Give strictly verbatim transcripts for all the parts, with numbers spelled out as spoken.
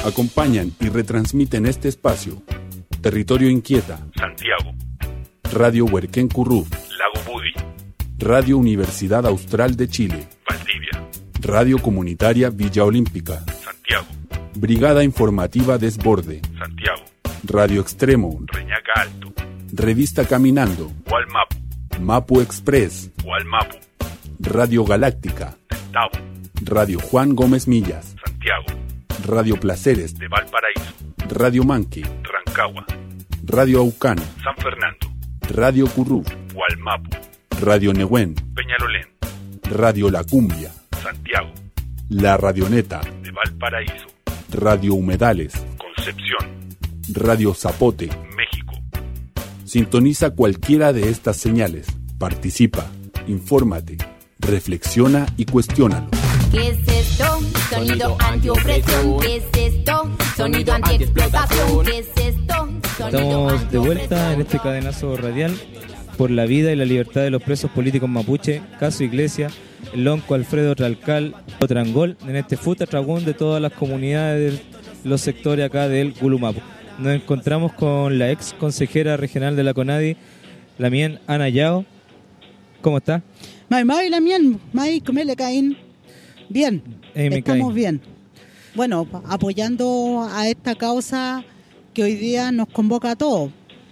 Acompañan y retransmiten este espacio. Territorio Inquieta, Santiago. Radio Huerquén Currú, Lago Budi. Radio Universidad Austral de Chile, Valdivia. Radio Comunitaria Villa Olímpica, Santiago. Brigada Informativa Desborde, Santiago. Radio Extremo, Reñaca Alto. Revista Caminando, Gualmapu. Mapu Express, Gualmapu. Radio Galáctica, Tentabo. Radio Juan Gómez Millas, Santiago. Radio Placeres, de Valparaíso. Radio Manque, Rancagua. Radio Aucán, San Fernando. Radio Currú, Gualmapu. Radio Nehuén, Peñalolén. Radio La Cumbia, Santiago. La Radioneta, de Valparaíso. Radio Humedales, Concepción. Radio Zapote, México. Sintoniza cualquiera de estas señales, participa, infórmate, reflexiona y cuestiónalo. ¿Qué es esto? Sonido antiopresión. ¿Qué es esto? Sonido antiexplotación. ¿Qué es esto? Estamos de vuelta en este cadenazo radial por la vida y la libertad de los presos políticos mapuche, Caso Iglesia, el Lonco Alfredo Tralcal, Otrangol, en este Futa Tragún de todas las comunidades de los sectores acá del Gulumapu. Nos encontramos con la ex consejera regional de la CONADI, la mien Ana Yao. ¿Cómo está? Mai mai la mien, mai comele caín. Bien, eh, estamos caí. bien. Bueno, apoyando a esta causa que hoy día nos convoca a todos.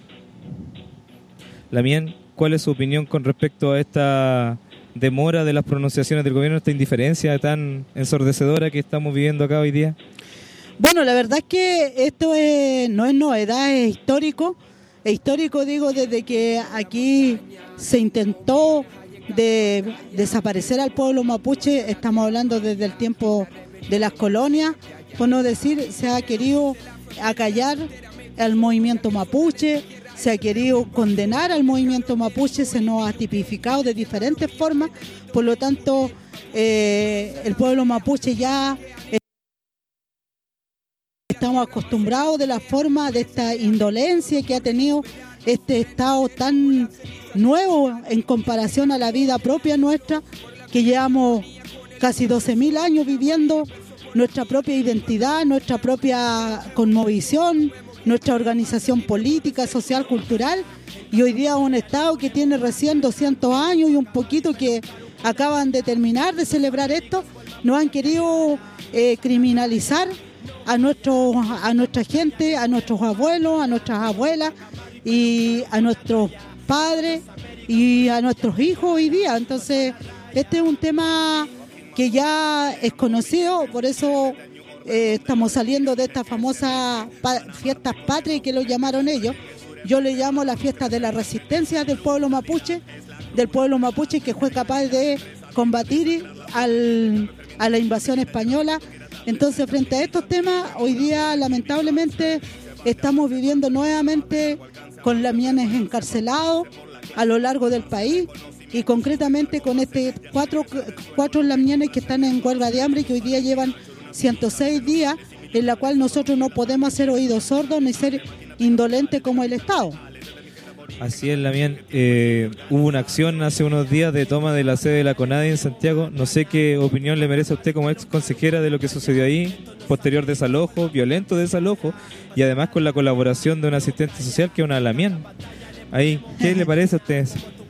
La mien, ¿cuál es su opinión con respecto a esta demora de las pronunciaciones del gobierno, esta indiferencia tan ensordecedora que estamos viviendo acá hoy día? Bueno, la verdad es que esto es, no es novedad, es histórico. Es histórico, digo, desde que aquí se intentó de desaparecer al pueblo mapuche, estamos hablando desde el tiempo de las colonias, por no decir, se ha querido acallar al movimiento mapuche, se ha querido condenar al movimiento mapuche, se nos ha tipificado de diferentes formas, por lo tanto, eh, el pueblo mapuche ya eh, estamos acostumbrados de la forma de esta indolencia que ha tenido este estado tan nuevo en comparación a la vida propia nuestra, que llevamos casi doce mil años viviendo nuestra propia identidad, nuestra propia cosmovisión, nuestra organización política, social, cultural, y hoy día un estado que tiene recién doscientos años y un poquito que acaban de terminar de celebrar esto, nos han querido eh, criminalizar a, nuestro, a nuestra gente, a nuestros abuelos, a nuestras abuelas y a nuestros padres y a nuestros hijos hoy día. Entonces, este es un tema que ya es conocido, por eso eh, estamos saliendo de estas famosas pa- fiestas patrias que lo llamaron ellos. Yo le llamo la fiesta de la resistencia del pueblo mapuche, del pueblo mapuche que fue capaz de combatir al, a la invasión española. Entonces, frente a estos temas, hoy día lamentablemente estamos viviendo nuevamente con lamienes encarcelados a lo largo del país y concretamente con este cuatro, cuatro lamienes que están en huelga de hambre, que hoy día llevan ciento seis días, en la cual nosotros no podemos hacer oídos sordos ni ser indolentes como el Estado. Así es, Lamien. Eh, hubo una acción hace unos días de toma de la sede de la CONADI en Santiago. No sé qué opinión le merece a usted como ex consejera de lo que sucedió ahí, posterior desalojo, violento desalojo, y además con la colaboración de un asistente social que es una Lamien. Ahí, ¿qué le parece a usted?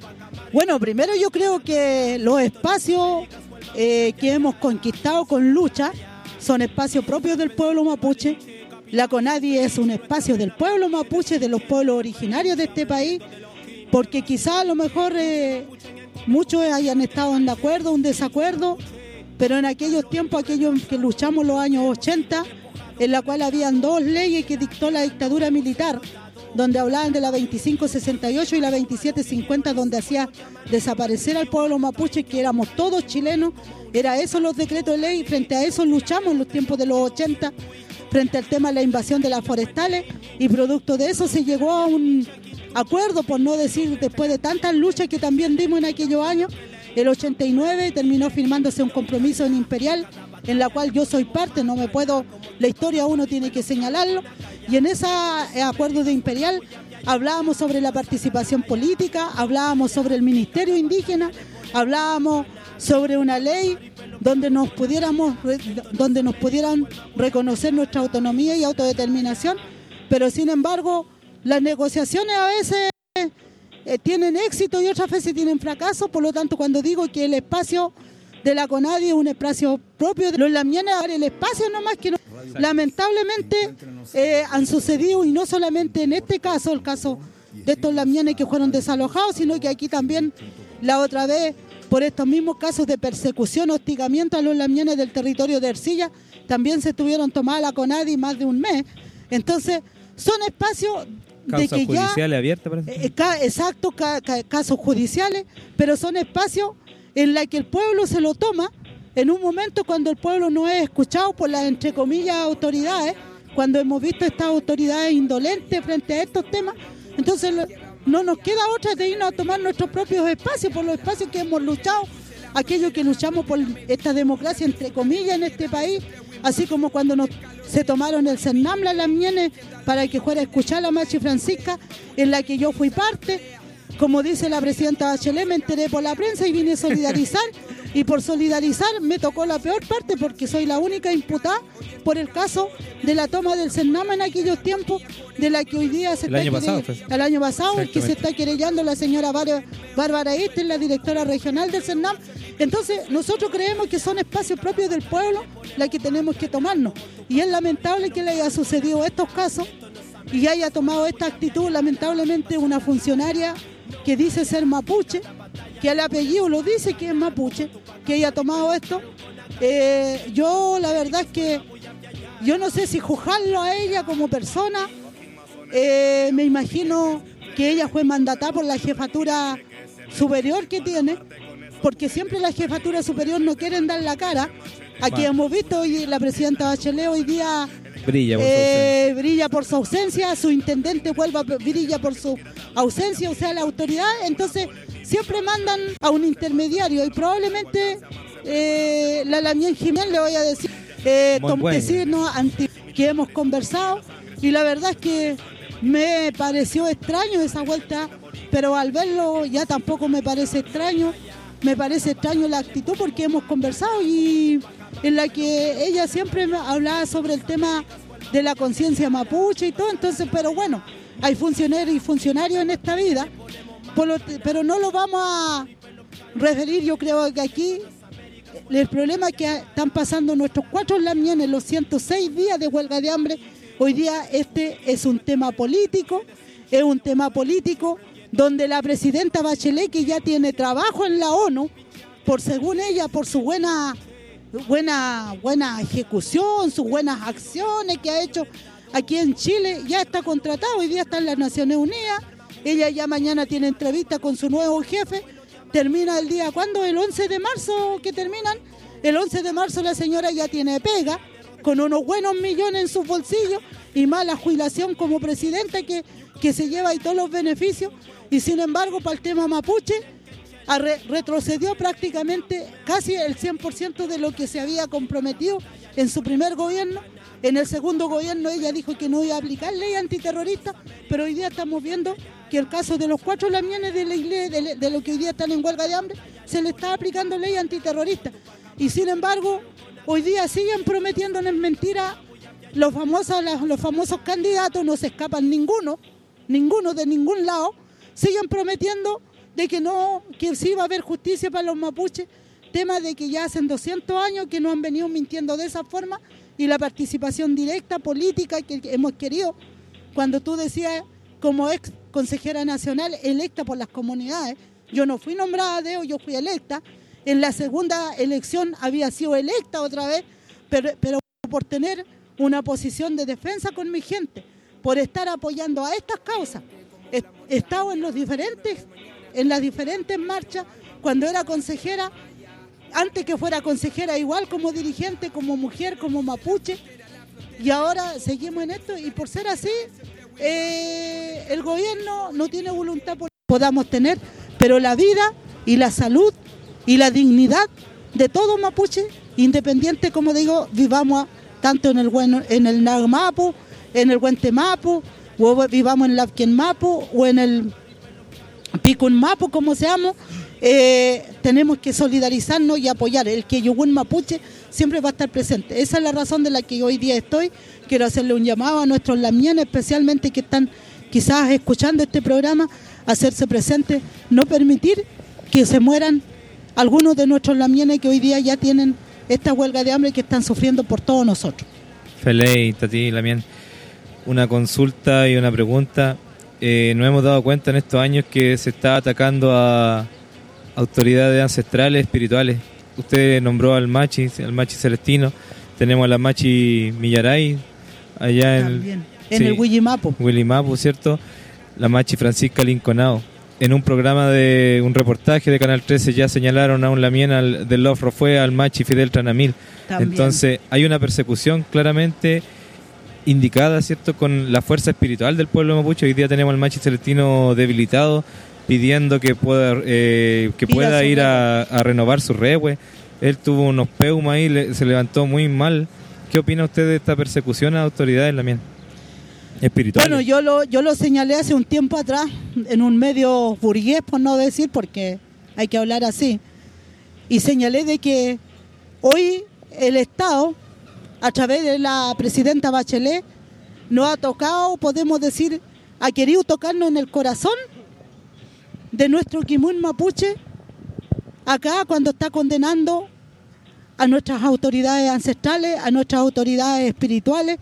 Bueno, primero yo creo que los espacios eh, que hemos conquistado con lucha son espacios propios del pueblo mapuche. La CONADI es un espacio del pueblo mapuche, de los pueblos originarios de este país, porque quizá a lo mejor eh, muchos hayan estado en acuerdo, un desacuerdo, pero en aquellos tiempos, aquellos que luchamos los años ochenta, en la cual habían dos leyes que dictó la dictadura militar, donde hablaban de la veinticinco sesenta y ocho y la veintisiete cincuenta, donde hacía desaparecer al pueblo mapuche, que éramos todos chilenos. Era eso los decretos de ley, frente a eso luchamos en los tiempos de los ochenta, frente al tema de la invasión de las forestales, y producto de eso se llegó a un acuerdo, por no decir después de tantas luchas que también dimos en aquellos años. El ochenta y nueve terminó firmándose un compromiso en Imperial, en la cual yo soy parte, no me puedo, la historia uno tiene que señalarlo, y en ese acuerdo de Imperial hablábamos sobre la participación política, hablábamos sobre el Ministerio Indígena, hablábamos sobre una ley donde nos pudiéramos, donde nos pudieran reconocer nuestra autonomía y autodeterminación, pero sin embargo las negociaciones a veces eh, tienen éxito y otras veces tienen fracaso. Por lo tanto, cuando digo que el espacio de la CONADI es un espacio propio de los lamienes, el espacio nomás que no, lamentablemente eh, han sucedido, y no solamente en este caso, el caso de estos lamienes que fueron desalojados, sino que aquí también la otra vez, por estos mismos casos de persecución, hostigamiento a los lamienes del territorio de Ercilla, también se tuvieron tomada la CONADI más de un mes. Entonces, son espacios de que ya... judiciales abiertas, parece. Eh, ca, exacto, ca, ca, casos judiciales, pero son espacios en los que el pueblo se lo toma en un momento cuando el pueblo no es escuchado por las, entre comillas, autoridades, cuando hemos visto estas autoridades indolentes frente a estos temas. Entonces no nos queda otra de irnos a tomar nuestros propios espacios, por los espacios que hemos luchado, aquellos que luchamos por esta democracia, entre comillas, en este país, así como cuando nos, se tomaron el Cernam, las Lamienes, para que fuera a escuchar la Machi Francisca, en la que yo fui parte. Como dice la presidenta Bachelet, me enteré por la prensa y vine a solidarizar, y por solidarizar me tocó la peor parte porque soy la única imputada por el caso de la toma del Cernam en aquellos tiempos, de la que hoy día se el está año pasado, quere... el año pasado, que se está querellando la señora Bárbara Este, la directora regional del Cernam. Entonces nosotros creemos que son espacios propios del pueblo la que tenemos que tomarnos, y es lamentable que le haya sucedido estos casos y haya tomado esta actitud lamentablemente una funcionaria que dice ser mapuche, que el apellido lo dice que es mapuche, que haya tomado esto. Eh, yo la verdad es que yo no sé si juzgarlo a ella como persona. Eh, me imagino que ella fue mandatada por la jefatura superior que tiene, porque siempre la jefatura superior no quieren dar la cara. Aquí bueno. hemos visto hoy la presidenta Bachelet hoy día brilla por, eh, su brilla por su ausencia, su intendente vuelva brilla por su ausencia, o sea, la autoridad. Entonces siempre mandan a un intermediario, y probablemente eh, la Lamien Jiménez, le voy a decir, eh, decirnos anti, que hemos conversado, y la verdad es que me pareció extraño esa vuelta, pero al verlo ya tampoco me parece extraño. Me parece extraño la actitud porque hemos conversado, y en la que ella siempre hablaba sobre el tema de la conciencia mapuche y todo. Entonces, pero bueno, hay funcionarios y funcionarios en esta vida, por lo, pero no lo vamos a referir. Yo creo que aquí el problema es que están pasando nuestros cuatro lamienes los ciento seis días de huelga de hambre. Hoy día este es un tema político, es un tema político donde la presidenta Bachelet, que ya tiene trabajo en la ONU, por según ella, por su buena, buena, buena ejecución, sus buenas acciones que ha hecho aquí en Chile, ya está contratada, hoy día está en las Naciones Unidas. Ella ya mañana tiene entrevista con su nuevo jefe, termina el día, ¿cuándo? El once de marzo que terminan, el once de marzo la señora ya tiene pega, con unos buenos millones en sus bolsillos, y más la jubilación como presidenta que, que se lleva y todos los beneficios. Y sin embargo, para el tema mapuche, re retrocedió prácticamente casi el cien por ciento de lo que se había comprometido en su primer gobierno. En el segundo gobierno ella dijo que no iba a aplicar ley antiterrorista, pero hoy día estamos viendo que el caso de los cuatro lamienes de la iglesia, de, de lo que hoy día están en huelga de hambre, se le está aplicando ley antiterrorista. Y sin embargo, hoy día siguen prometiéndonos mentiras los famosos, los famosos candidatos, no se escapan ninguno, ninguno de ningún lado. Siguen prometiendo de que no, que sí va a haber justicia para los mapuches, tema de que ya hacen doscientos años que nos han venido mintiendo de esa forma, y la participación directa política que hemos querido, cuando tú decías como ex consejera nacional electa por las comunidades, yo no fui nombrada de ellos, yo fui electa, en la segunda elección había sido electa otra vez, pero, pero por tener una posición de defensa con mi gente, por estar apoyando a estas causas. He estado en los diferentes, en las diferentes marchas, cuando era consejera, antes que fuera consejera, igual como dirigente, como mujer, como mapuche, y ahora seguimos en esto, y por ser así, eh, el gobierno no tiene voluntad por podamos tener, pero la vida y la salud y la dignidad de todo mapuche, independiente, como digo, vivamos tanto en el bueno, en el Nagmapu, en el Huentemapu, o vivamos en Lapquenmapu o en el Picunmapu, como seamos, eh, tenemos que solidarizarnos y apoyar. El Queyugún Mapuche siempre va a estar presente. Esa es la razón de la que hoy día estoy. Quiero hacerle un llamado a nuestros lamienes, especialmente que están quizás escuchando este programa, a hacerse presentes, no permitir que se mueran algunos de nuestros lamienes que hoy día ya tienen esta huelga de hambre que están sufriendo por todos nosotros. Feley, Tati, Lamien, una consulta y una pregunta. Eh, nos hemos dado cuenta en estos años que se está atacando a autoridades ancestrales, espirituales. Usted nombró al Machi, al Machi Celestino, tenemos a la Machi Millaray, allá en, También, en sí, el Huillimapu. Huillimapu, ¿cierto? La Machi Francisca Linconao. En un programa de un reportaje de Canal trece ya señalaron a un lamien al, del Love Rofue, al Machi Fidel Tranamil. También. Entonces hay una persecución claramente indicada, ¿cierto?, con la fuerza espiritual del pueblo mapuche. Hoy día tenemos al Machi Celestino debilitado, pidiendo que pueda eh, que Pida pueda su ir rehue. a, a renovar su rehue. Él tuvo unos peumas ahí, le- se levantó muy mal. ¿Qué opina usted de esta persecución a autoridades lamien espirituales? Bueno, yo lo, yo lo señalé hace un tiempo atrás en un medio burgués, por no decir, porque hay que hablar así, y señalé de que hoy el Estado, a través de la presidenta Bachelet, nos ha tocado, podemos decir, ha querido tocarnos en el corazón de nuestro Quimún Mapuche, acá cuando está condenando a nuestras autoridades ancestrales, a nuestras autoridades espirituales.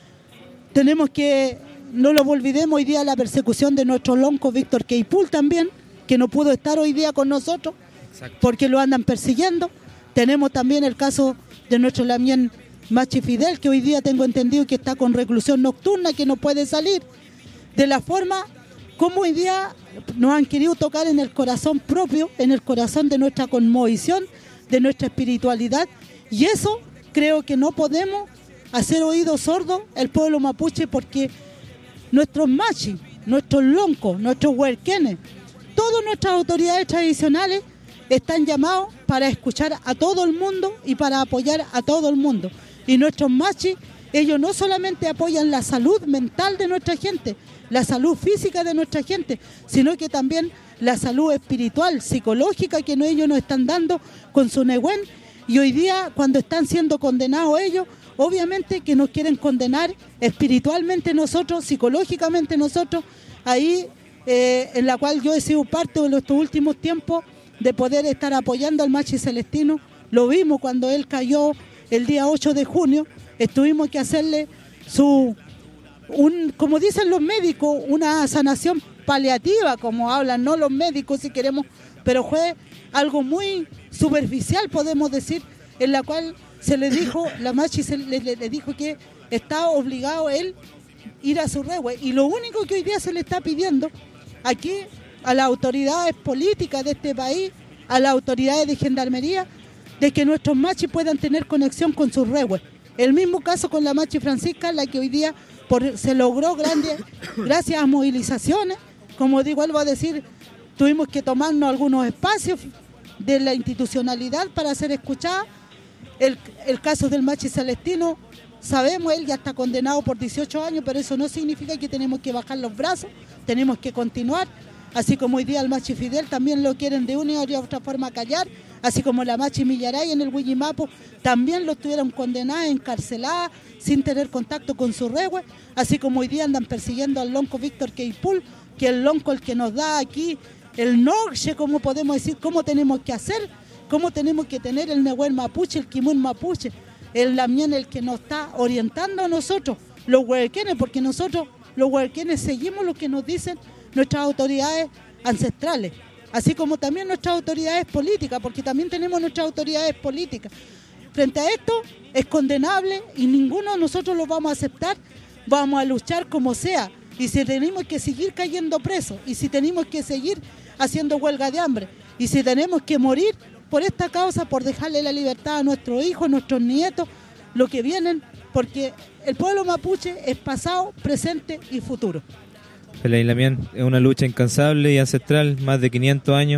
Tenemos que, no lo olvidemos, hoy día la persecución de nuestro lonco Víctor Queipul también, que no pudo estar hoy día con nosotros porque lo andan persiguiendo. Tenemos también el caso de nuestro lamien Machi Fidel, que hoy día tengo entendido que está con reclusión nocturna, que no puede salir. De la forma como hoy día nos han querido tocar en el corazón propio, en el corazón de nuestra cosmovisión, de nuestra espiritualidad, y eso creo que no podemos hacer oídos sordos el pueblo mapuche, porque nuestros machis, nuestros loncos, nuestros huerquenes, todas nuestras autoridades tradicionales están llamados para escuchar a todo el mundo y para apoyar a todo el mundo. Y nuestros machis, ellos no solamente apoyan la salud mental de nuestra gente, la salud física de nuestra gente, sino que también la salud espiritual, psicológica que no- ellos nos están dando con su Nehuen. Y hoy día, cuando están siendo condenados ellos, obviamente que nos quieren condenar espiritualmente nosotros, psicológicamente nosotros, ahí eh, en la cual yo he sido parte de estos últimos tiempos de poder estar apoyando al Machi Celestino. Lo vimos cuando él cayó el día ocho de junio, estuvimos que hacerle su, un, como dicen los médicos, una sanación paliativa, como hablan, no los médicos si queremos, pero fue algo muy superficial, podemos decir, en la cual se le dijo, la Machi se le, le- le dijo que estaba obligado él ir a su rehue. Y lo único que hoy día se le está pidiendo aquí a las autoridades políticas de este país, a las autoridades de gendarmería, de que nuestros machis puedan tener conexión con sus rehues. El mismo caso con la Machi Francisca, la que hoy día por- se logró grande, gracias a movilizaciones, como digo, vuelvo a decir, tuvimos que tomarnos algunos espacios de la institucionalidad para ser escuchada. El, el caso del Machi Celestino, sabemos, él ya está condenado por dieciocho años, pero eso no significa que tenemos que bajar los brazos, tenemos que continuar. Así como hoy día el Machi Fidel también lo quieren de una y de otra forma callar, así como la Machi Millaray en el Huillimapu también lo estuvieron condenadas, encarceladas, sin tener contacto con su rehue, así como hoy día andan persiguiendo al lonco Víctor Queipul, que es el lonco el que nos da aquí el norte, como podemos decir, cómo tenemos que hacer, cómo tenemos que tener el Nehuen Mapuche, el Quimún Mapuche, el Lamien el que nos está orientando a nosotros, los huerquenes, porque nosotros los huerquenes seguimos lo que nos dicen nuestras autoridades ancestrales, así como también nuestras autoridades políticas, porque también tenemos nuestras autoridades políticas. Frente a esto es condenable y ninguno de nosotros lo vamos a aceptar, vamos a luchar como sea, y si tenemos que seguir cayendo presos, y si tenemos que seguir haciendo huelga de hambre, y si tenemos que morir por esta causa, por dejarle la libertad a nuestros hijos, nuestros nietos, lo que vienen, porque el pueblo mapuche es pasado, presente y futuro. Feley Lamien, es una lucha incansable y ancestral, más de quinientos años,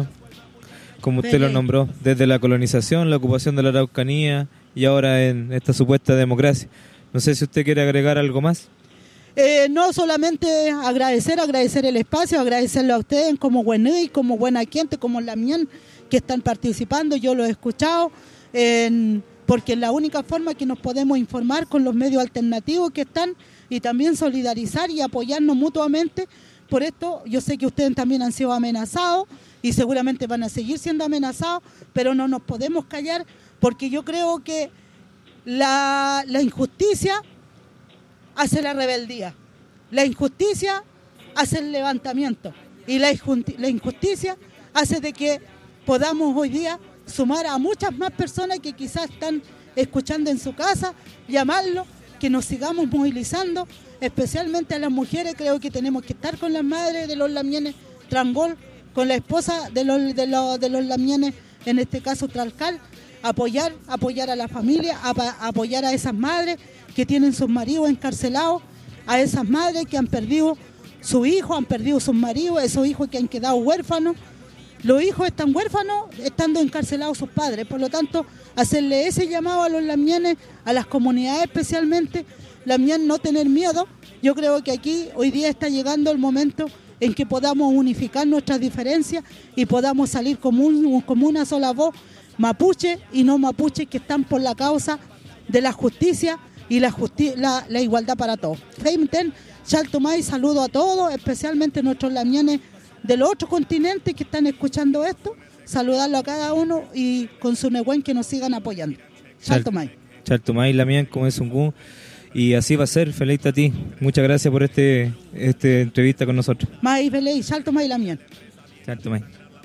como usted Feley. lo nombró, desde la colonización, la ocupación de la Araucanía y ahora en esta supuesta democracia. No sé si usted quiere agregar algo más. Eh, no solamente agradecer, agradecer el espacio, agradecerlo a ustedes como Buenuy, como Buena Gente, como Lamien, que están participando, yo lo he escuchado, en, porque es la única forma que nos podemos informar con los medios alternativos que están y también solidarizar y apoyarnos mutuamente. Por esto yo sé que ustedes también han sido amenazados y seguramente van a seguir siendo amenazados, pero no nos podemos callar porque yo creo que la, la injusticia hace la rebeldía, la injusticia hace el levantamiento y la, la injusticia hace de que podamos hoy día sumar a muchas más personas que quizás están escuchando en su casa, llamarlo, que nos sigamos movilizando, especialmente a las mujeres. Creo que tenemos que estar con las madres de los lamienes Trangol, con la esposa de los, de los, de los lamienes, en este caso Tralcal, apoyar, apoyar a la familia, a, apoyar a esas madres que tienen sus maridos encarcelados, a esas madres que han perdido su hijo, han perdido sus maridos, esos hijos que han quedado huérfanos. Los hijos están huérfanos estando encarcelados sus padres, por lo tanto, hacerle ese llamado a los lamienes, a las comunidades especialmente, Lamien, no tener miedo. Yo creo que aquí hoy día está llegando el momento en que podamos unificar nuestras diferencias y podamos salir como, un, como una sola voz, mapuche y no mapuche, que están por la causa de la justicia y la, justi la, la igualdad para todos. Feimten, Chaltumay, saludo a todos, especialmente nuestros lamienes de los otros continentes que están escuchando esto, saludarlo a cada uno y con su negüen que nos sigan apoyando. Chaltumay. Chaltumay, Lamien, como es un gu. Y así va a ser, feliz a ti. Muchas gracias por este, este entrevista con nosotros. May feliz, Chaltumay, Lamien. Chaltumay.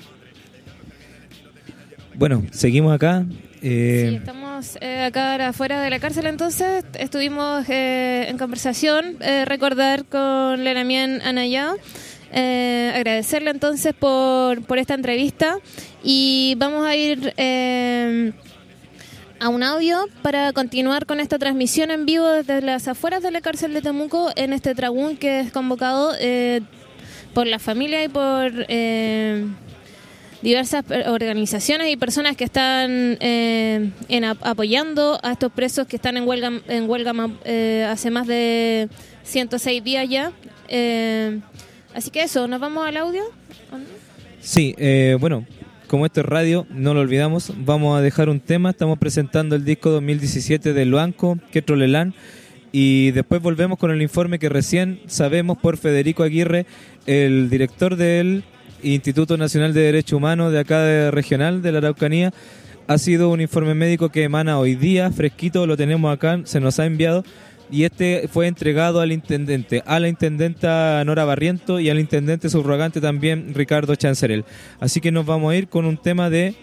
Bueno, seguimos acá. Eh... Sí, estamos eh, acá afuera de la cárcel, entonces estuvimos eh, en conversación, eh, recordar con Lamien Anayao. Eh, agradecerle entonces por, por esta entrevista y vamos a ir eh, a un audio para continuar con esta transmisión en vivo desde las afueras de la cárcel de Temuco en este tragún que es convocado eh, por la familia y por eh, diversas organizaciones y personas que están eh, en, apoyando a estos presos que están en huelga, en huelga eh, hace más de ciento seis días ya. Eh, Así que eso, ¿nos vamos al audio? Sí, eh, bueno, como esto es radio, no lo olvidamos, vamos a dejar un tema. Estamos presentando el disco dos mil diecisiete de Luanco, que es Trolelán, y después volvemos con el informe que recién sabemos por Federico Aguirre, el director del Instituto Nacional de Derechos Humanos de acá de regional de la Araucanía. Ha sido un informe médico que emana hoy día, fresquito, lo tenemos acá, se nos ha enviado. Y este fue entregado al intendente, a la intendenta Nora Barriento y al intendente subrogante también Ricardo Chancerel. Así que nos vamos a ir con un tema de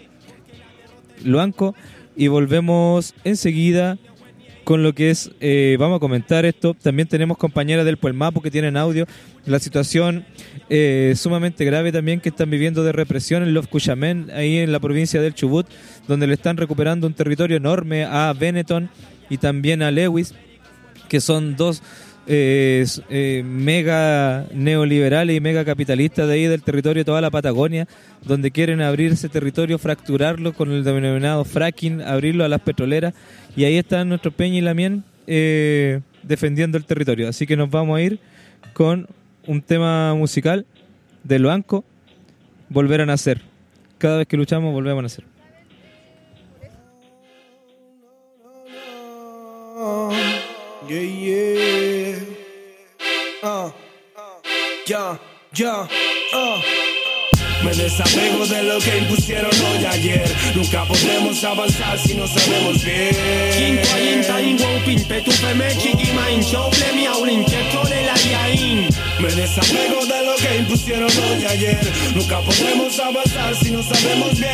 Luanco y volvemos enseguida con lo que es, eh, vamos a comentar esto. También tenemos compañeras del Puelmapo que tienen audio. La situación eh, sumamente grave también que están viviendo de represión en Los Cuyamén, ahí en la provincia del Chubut, donde le están recuperando un territorio enorme a Benetton y también a Lewis, que son dos eh, eh, mega neoliberales y mega capitalistas de ahí del territorio de toda la Patagonia, donde quieren abrir ese territorio, fracturarlo con el denominado fracking, abrirlo a las petroleras, y ahí están nuestros Peña y Lamien eh, defendiendo el territorio. Así que nos vamos a ir con un tema musical de Luanco, Volver a Nacer. Cada vez que luchamos volvemos a nacer. Yeah, yeah. Uh, yeah, yeah, uh. Me desapego de lo que impusieron hoy ayer. Nunca podremos avanzar si no sabemos bien. Me desapego de lo que impusieron hoy ayer. Nunca podremos avanzar si no sabemos bien.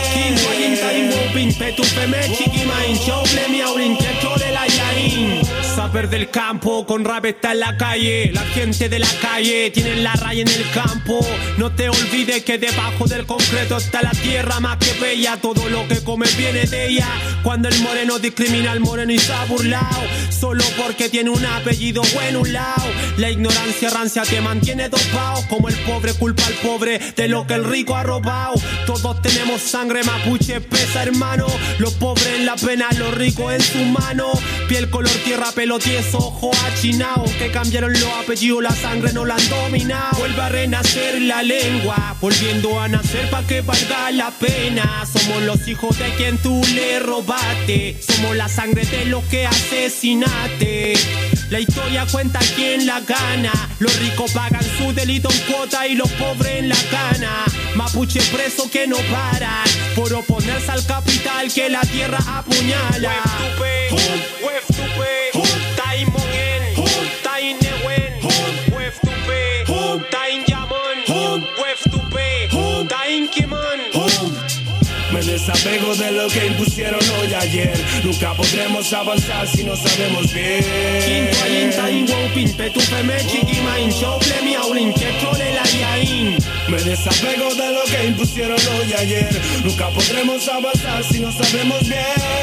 Saber del campo, con rap está en la calle. La gente de la calle tiene la raya en el campo. No te olvides que debajo del concreto está la tierra más que bella. Todo lo que comes viene de ella. Cuando el moreno discrimina al moreno y se ha burlado solo porque tiene un apellido bueno un lado. La ignorancia rancia te mantiene dopado. Como el pobre culpa al pobre de lo que el rico ha robado. Todos tenemos sangre mapuche espesa, hermano. Los pobres en la pena, los ricos en su mano. Piel color tierra, pelo si es ojo achinao, que cambiaron los apellidos, la sangre no la han dominado. Vuelve a renacer la lengua, volviendo a nacer pa' que valga la pena. Somos los hijos de quien tú le robaste, somos la sangre de los que asesinaste. La historia cuenta quien la gana, los ricos pagan su delito en cuota y los pobres en la cana. Mapuche preso que no paran por oponerse al capital que la tierra apuñala. Me desapego de lo que impusieron hoy ayer. Nunca podremos avanzar si no sabemos bien. Me desapego de lo que impusieron hoy ayer. Nunca podremos avanzar si no sabemos bien.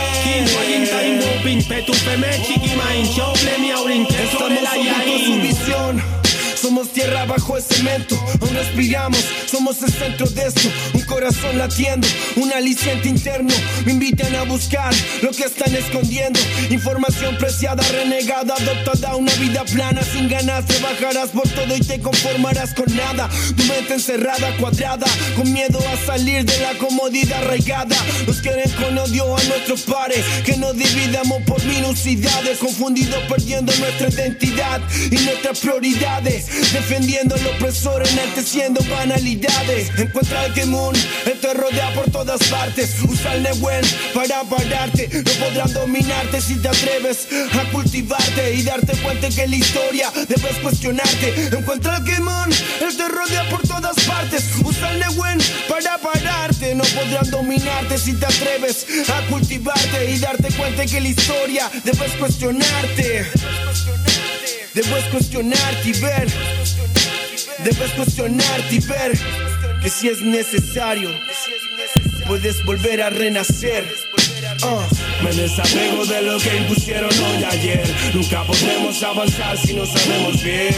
Estamos ocultos su visión. Somos tierra bajo el cemento, aún respiramos, somos el centro de esto. Un corazón latiendo, un aliciente interno. Me invitan a buscar lo que están escondiendo. Información preciada, renegada, adoptada. Una vida plana, sin ganas, trabajarás por todo y te conformarás con nada. Tu mente encerrada, cuadrada, con miedo a salir de la comodidad arraigada. Nos quieren con odio a nuestros pares, que nos dividamos por minucidades. Confundidos, perdiendo nuestra identidad y nuestras prioridades. Defendiendo al opresor, enalteciendo banalidades. Encuentra el Kemun, él te rodea por todas partes. Usa el Nehuen para pararte. No podrán dominarte si te atreves a cultivarte y darte cuenta que la historia debes cuestionarte. Encuentra el Kemun, él te rodea por todas partes. Usa el Nehuen para pararte. No podrán dominarte si te atreves a cultivarte y darte cuenta que la historia debes cuestionarte. Debes cuestionarte y ver. Debes cuestionarte y ver que si es necesario puedes volver a renacer. Uh. Me desapego de lo que impusieron hoy ayer. Nunca podremos avanzar si no sabemos bien.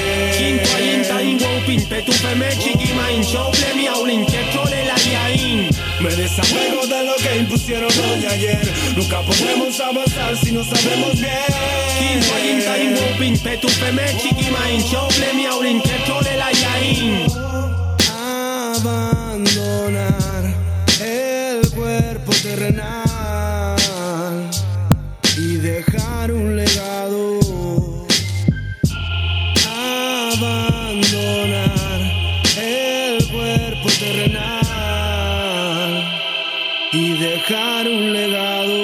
Me desapego de lo que impusieron hoy ayer. Nunca podremos avanzar si no sabemos bien. Abandonar el cuerpo terrenal y dejar un legado. Abandonar el cuerpo terrenal y dejar un legado.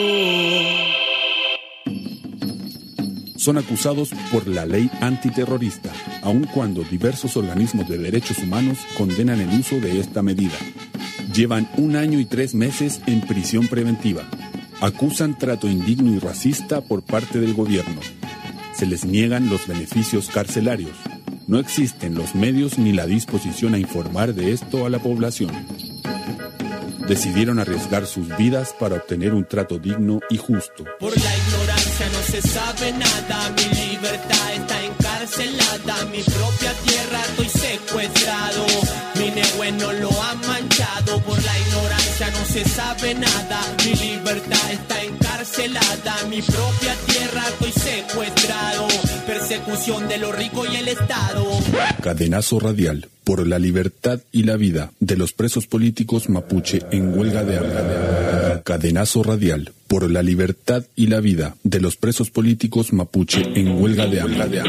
Son acusados por la ley antiterrorista, aun cuando diversos organismos de derechos humanos condenan el uso de esta medida. Llevan un año y tres meses en prisión preventiva. Acusan trato indigno y racista por parte del gobierno. Se les niegan los beneficios carcelarios. No existen los medios ni la disposición a informar de esto a la población. Decidieron arriesgar sus vidas para obtener un trato digno y justo. Por la ignorancia no se sabe nada, mi libertad está encarcelada, mi propia tierra estoy secuestrado, mi Nehuen no lo ha manchado. Por la ignorancia no se sabe nada, mi libertad está encarcelada, mi propia tierra estoy secuestrado, persecución de los ricos y el Estado. Cadenazo radial por la libertad y la vida de los presos políticos mapuche en huelga de hambre. Cadenazo radial por la libertad y la vida de los presos políticos mapuche en huelga de hambre.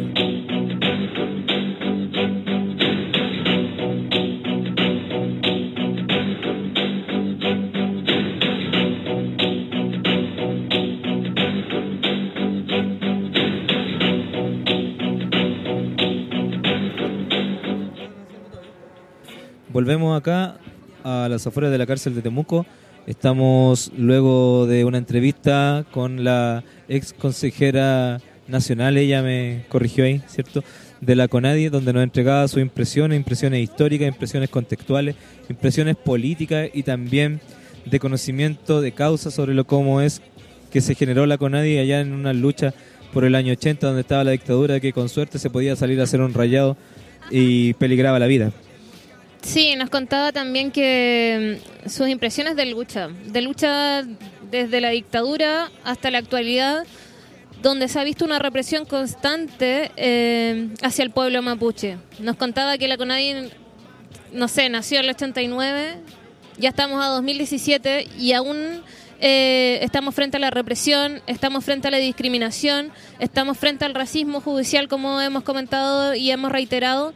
Volvemos acá a las afueras de la cárcel de Temuco. Estamos luego de una entrevista con la ex consejera nacional, ella me corrigió ahí, ¿cierto?, de la CONADI, donde nos entregaba sus impresiones, impresiones históricas, impresiones contextuales, impresiones políticas y también de conocimiento de causa sobre lo cómo es que se generó la CONADI allá en una lucha por el año ochenta, donde estaba la dictadura, que con suerte se podía salir a hacer un rayado y peligraba la vida. Sí, nos contaba también que mm, sus impresiones de lucha, de lucha desde la dictadura hasta la actualidad, donde se ha visto una represión constante eh, hacia el pueblo mapuche. Nos contaba que la CONADI, no sé, nació en el ochenta y nueve, ya estamos a dos mil diecisiete y aún eh, estamos frente a la represión, estamos frente a la discriminación, estamos frente al racismo judicial, como hemos comentado y hemos reiterado,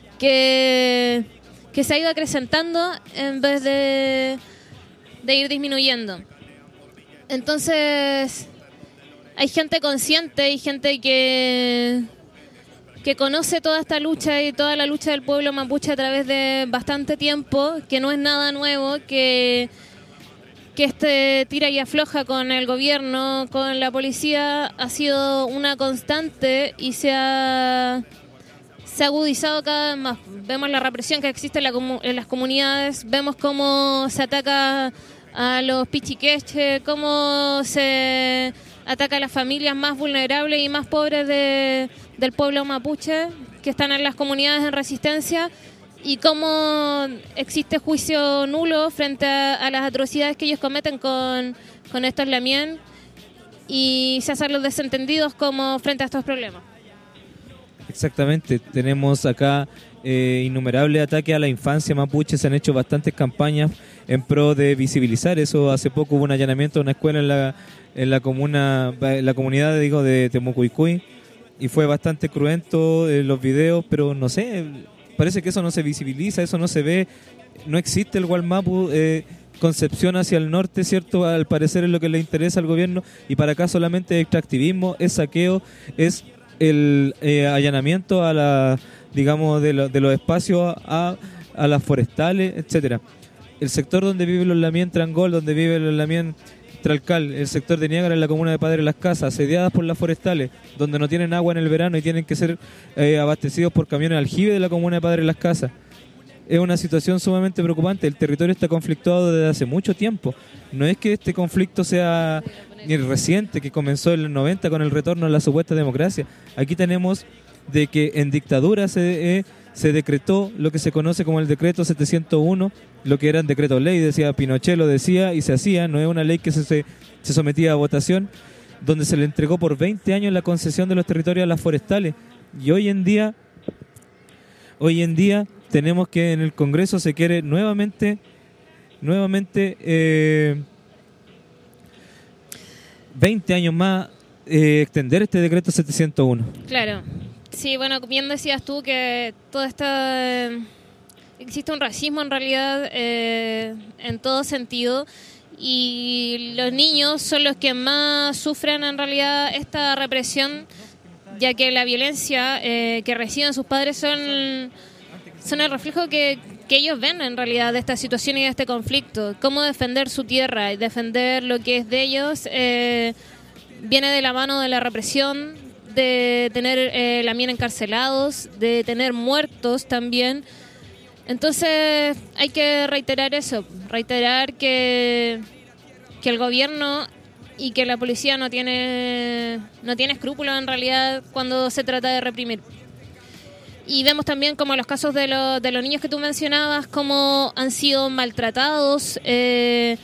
que, que se ha ido acrecentando en vez de, de ir disminuyendo. Entonces, hay gente consciente, hay gente que, que conoce toda esta lucha y toda la lucha del pueblo mapuche a través de bastante tiempo, que no es nada nuevo, que, que este tira y afloja con el gobierno, con la policía, ha sido una constante y se ha, se ha agudizado cada vez más. Vemos la represión que existe en, la comu- en las comunidades, vemos cómo se ataca a los pichiqueches, cómo se ataca a las familias más vulnerables y más pobres de, del pueblo mapuche que están en las comunidades en resistencia, y cómo existe juicio nulo frente a, a las atrocidades que ellos cometen con, con estos lamien, y se hacen los desentendidos como frente a estos problemas. Exactamente, tenemos acá eh, innumerables ataques a la infancia mapuche, se han hecho bastantes campañas en pro de visibilizar eso. Hace poco hubo un allanamiento a una escuela en la en la comuna, en la comunidad digo de Temucuicuy, y fue bastante cruento en los videos, pero no sé, parece que eso no se visibiliza, eso no se ve, no existe el Gualmapu, eh, Concepción hacia el norte, ¿cierto? Al parecer es lo que le interesa al gobierno, y para acá solamente extractivismo, es saqueo, es el eh, allanamiento a la, digamos, de, lo, de los espacios a, a las forestales, etcétera. El sector donde viven los lamien Trangol, donde viven los lamien Tralcal, el sector de Niágara en la comuna de Padre Las Casas, asediadas por las forestales, donde no tienen agua en el verano y tienen que ser eh, abastecidos por camiones aljibe de la comuna de Padre Las Casas. Es una situación sumamente preocupante. El territorio está conflictuado desde hace mucho tiempo. No es que este conflicto sea ni reciente, que comenzó en los noventa con el retorno a la supuesta democracia. Aquí tenemos de que en dictadura se, eh, se decretó lo que se conoce como el decreto setecientos uno, lo que eran decretos ley, decía Pinochet, lo decía y se hacía, no es una ley que se, se, se sometía a votación, donde se le entregó por veinte años la concesión de los territorios a las forestales. Y hoy en día, hoy en día tenemos que en el Congreso se quiere nuevamente, nuevamente eh, veinte años más eh, extender este decreto setecientos uno. Claro. Sí, bueno, bien decías tú que todo esto, eh, existe un racismo en realidad eh, en todo sentido, y los niños son los que más sufren en realidad esta represión, ya que la violencia eh, que reciben sus padres son, son el reflejo que, que ellos ven en realidad de esta situación y de este conflicto. Cómo defender su tierra y defender lo que es de ellos eh, viene de la mano de la represión, de tener eh, lamien encarcelados, de tener muertos también. Entonces hay que reiterar eso, reiterar que, que el gobierno y que la policía no tiene, no tiene escrúpulos en realidad cuando se trata de reprimir. Y vemos también como los casos de, lo, de los niños que tú mencionabas, cómo han sido maltratados eh,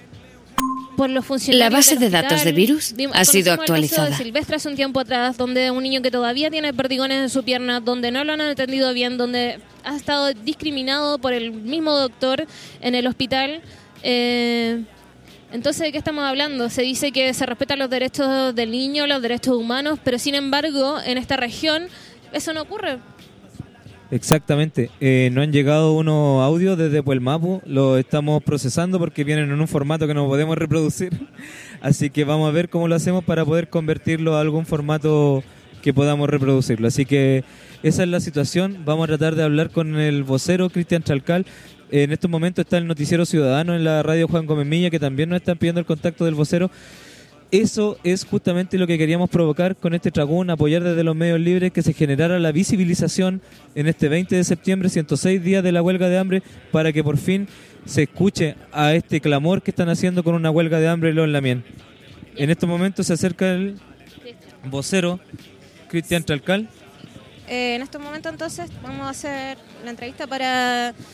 por los funcionarios. La base del de datos de virus ha sido actualizada. El caso de Silvestre hace un tiempo atrás, donde un niño que todavía tiene perdigones en su pierna, donde no lo han atendido bien, donde ha estado discriminado por el mismo doctor en el hospital. Eh, entonces, ¿de qué estamos hablando? Se dice que se respetan los derechos del niño, los derechos humanos, pero sin embargo, en esta región eso no ocurre. Exactamente, eh, nos han llegado unos audios desde Puelmapu, los estamos procesando porque vienen en un formato que no podemos reproducir, así que vamos a ver cómo lo hacemos para poder convertirlo a algún formato que podamos reproducirlo. Así que esa es la situación. Vamos a tratar de hablar con el vocero Cristian Tralcal. En estos momentos está el Noticiero Ciudadano en la radio Juan Gómez Milla, que también nos están pidiendo el contacto del vocero. Eso es justamente lo que queríamos provocar con este tragún, apoyar desde los medios libres que se generara la visibilización en este veinte de septiembre, ciento seis días de la huelga de hambre, para que por fin se escuche a este clamor que están haciendo con una huelga de hambre los lamien. En estos momentos se acerca el vocero Cristian Tralcal. Eh, en estos momentos entonces vamos a hacer la entrevista para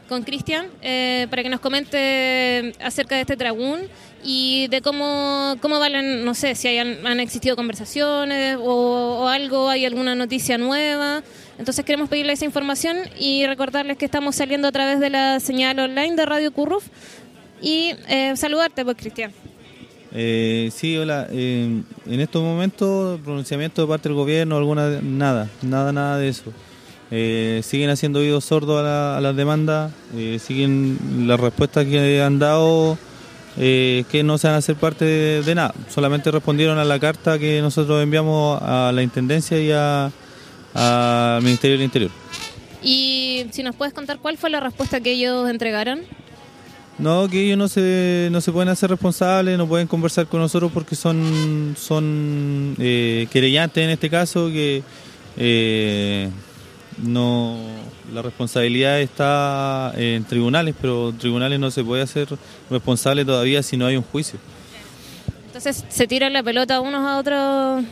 con Cristian eh, para que nos comente acerca de este tragún y de cómo, cómo van, no sé, si hayan, han existido conversaciones o, o algo, hay alguna noticia nueva. Entonces queremos pedirle esa información y recordarles que estamos saliendo a través de la señal online de Radio Curruf y eh, saludarte, pues, Cristian. Eh, sí, hola. Eh, en estos momentos, pronunciamiento de parte del gobierno, alguna nada, nada, nada de eso. Eh, siguen haciendo oídos sordos a, la, a las demandas, eh, siguen las respuestas que han dado, eh, que no se van a hacer parte de, de nada. Solamente respondieron a la carta que nosotros enviamos a la Intendencia y a, a, al Ministerio del Interior. Y si nos puedes contar cuál fue la respuesta que ellos entregaron. No, que ellos no se no se pueden hacer responsables, no pueden conversar con nosotros porque son son eh, querellantes en este caso, que eh, no la responsabilidad está en tribunales, pero en tribunales no se puede hacer responsable todavía si no hay un juicio. Entonces se tiran la pelota unos a otros.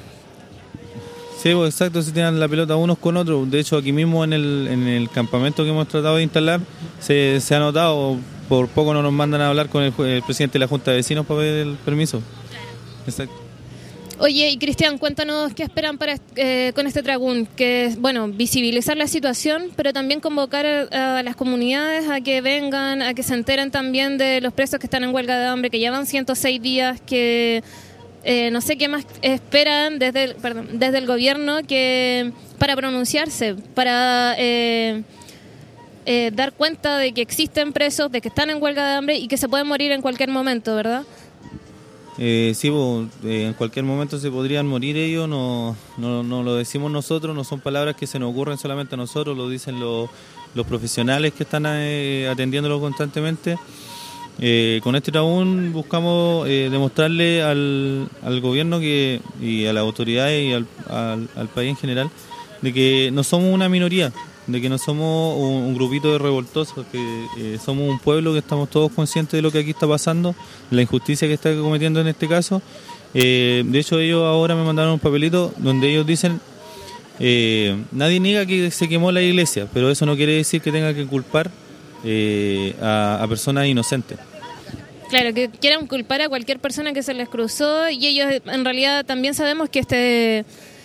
Sí, pues exacto, se tiran la pelota unos con otros. De hecho, aquí mismo en el en el campamento que hemos tratado de instalar se, se ha notado. Por poco no nos mandan a hablar con el, el presidente de la Junta de Vecinos para pedir el permiso. Exacto. Oye, y Cristian, cuéntanos qué esperan para eh, con este tragún, que es, bueno, visibilizar la situación, pero también convocar a, a las comunidades a que vengan, a que se enteren también de los presos que están en huelga de hambre, que llevan ciento seis días, que eh, no sé qué más esperan desde el, perdón, desde el gobierno que para pronunciarse, para... Eh, Eh, dar cuenta de que existen presos, de que están en huelga de hambre y que se pueden morir en cualquier momento, ¿verdad? Eh, sí, bo, eh, en cualquier momento se podrían morir ellos, no, no, no lo decimos nosotros, no son palabras que se nos ocurren solamente a nosotros, lo dicen los, los profesionales que están eh, atendiéndolo constantemente. Eh, con este tragún buscamos eh, demostrarle al, al gobierno que y a las autoridades y al, al, al país en general de que no somos una minoría, de que no somos un, un grupito de revoltosos, que eh, somos un pueblo que estamos todos conscientes de lo que aquí está pasando, la injusticia que está cometiendo en este caso. Eh, de hecho, ellos ahora me mandaron un papelito donde ellos dicen, eh, nadie niega que se quemó la iglesia, pero eso no quiere decir que tenga que culpar eh, a, a personas inocentes. Claro, que quieran culpar a cualquier persona que se les cruzó, y ellos en realidad también sabemos que este...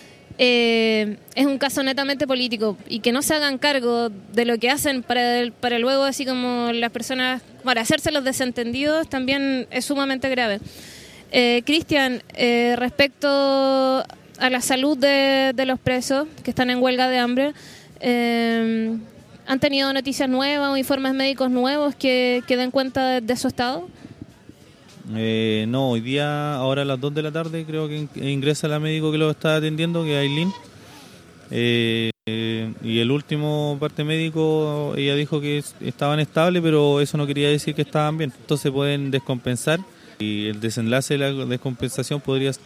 Eh, es un caso netamente político y que no se hagan cargo de lo que hacen para, el, para luego así como las personas, para hacerse los desentendidos, también es sumamente grave. eh, Cristian, eh, respecto a la salud de, de los presos que están en huelga de hambre, eh, ¿han tenido noticias nuevas o informes médicos nuevos que, que den cuenta de, de su estado? Eh, no, hoy día, ahora a las dos de la tarde, creo que ingresa la médico que lo está atendiendo, que es Aileen. Eh, eh, y el último parte médico, ella dijo que estaban estables, pero eso no quería decir que estaban bien. Entonces pueden descompensar y el desenlace de la descompensación podría ser.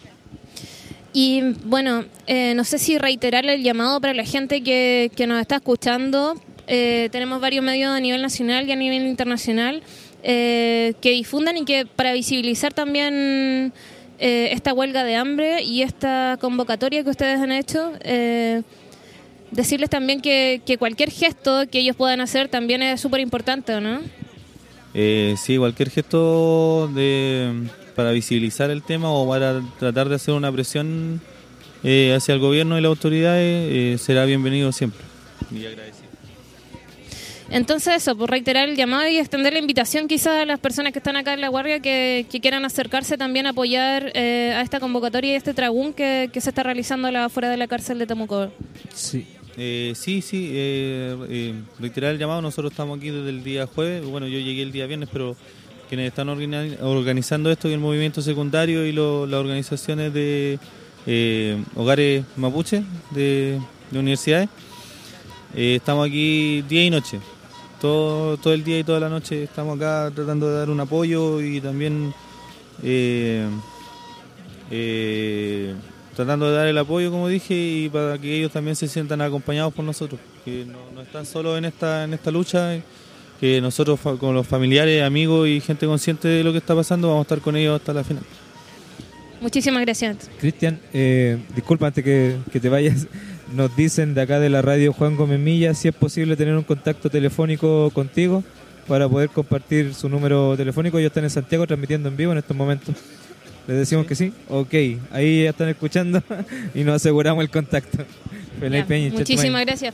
Y bueno, eh, no sé si reiterar el llamado para la gente que, que nos está escuchando. Eh, tenemos varios medios a nivel nacional y a nivel internacional eh, que difundan y que para visibilizar también eh, esta huelga de hambre y esta convocatoria que ustedes han hecho, eh, decirles también que, que cualquier gesto que ellos puedan hacer también es súper importante, ¿no? Eh, sí, cualquier gesto de, para visibilizar el tema o para tratar de hacer una presión eh, hacia el gobierno y las autoridades eh, será bienvenido siempre y agradecido. Entonces eso, por reiterar el llamado y extender la invitación quizás a las personas que están acá en La Guardia que, que quieran acercarse también a apoyar eh, a esta convocatoria y a este tragún que, que se está realizando afuera de la cárcel de Temuco. Sí, eh, sí, sí eh, eh, reiterar el llamado. Nosotros estamos aquí desde el día jueves, bueno, yo llegué el día viernes, pero quienes están organizando esto y el movimiento secundario y lo, las organizaciones de eh, hogares mapuche de, de universidades, eh, estamos aquí día y noche. Todo, todo el día y toda la noche estamos acá tratando de dar un apoyo y también eh, eh, tratando de dar el apoyo, como dije, y para que ellos también se sientan acompañados por nosotros, que no, no están solos en esta en esta lucha, que nosotros con los familiares, amigos y gente consciente de lo que está pasando vamos a estar con ellos hasta la final. Muchísimas gracias. Cristian, eh, disculpa antes que, que te vayas. nos dicen de acá de la radio Juan Gómez Milla si es posible tener un contacto telefónico contigo para poder compartir su número telefónico. Ellos están en Santiago transmitiendo en vivo en estos momentos. ¿Les decimos que sí? Ok, ahí ya están escuchando y nos aseguramos el contacto. Ya, Peña, muchísimas gracias.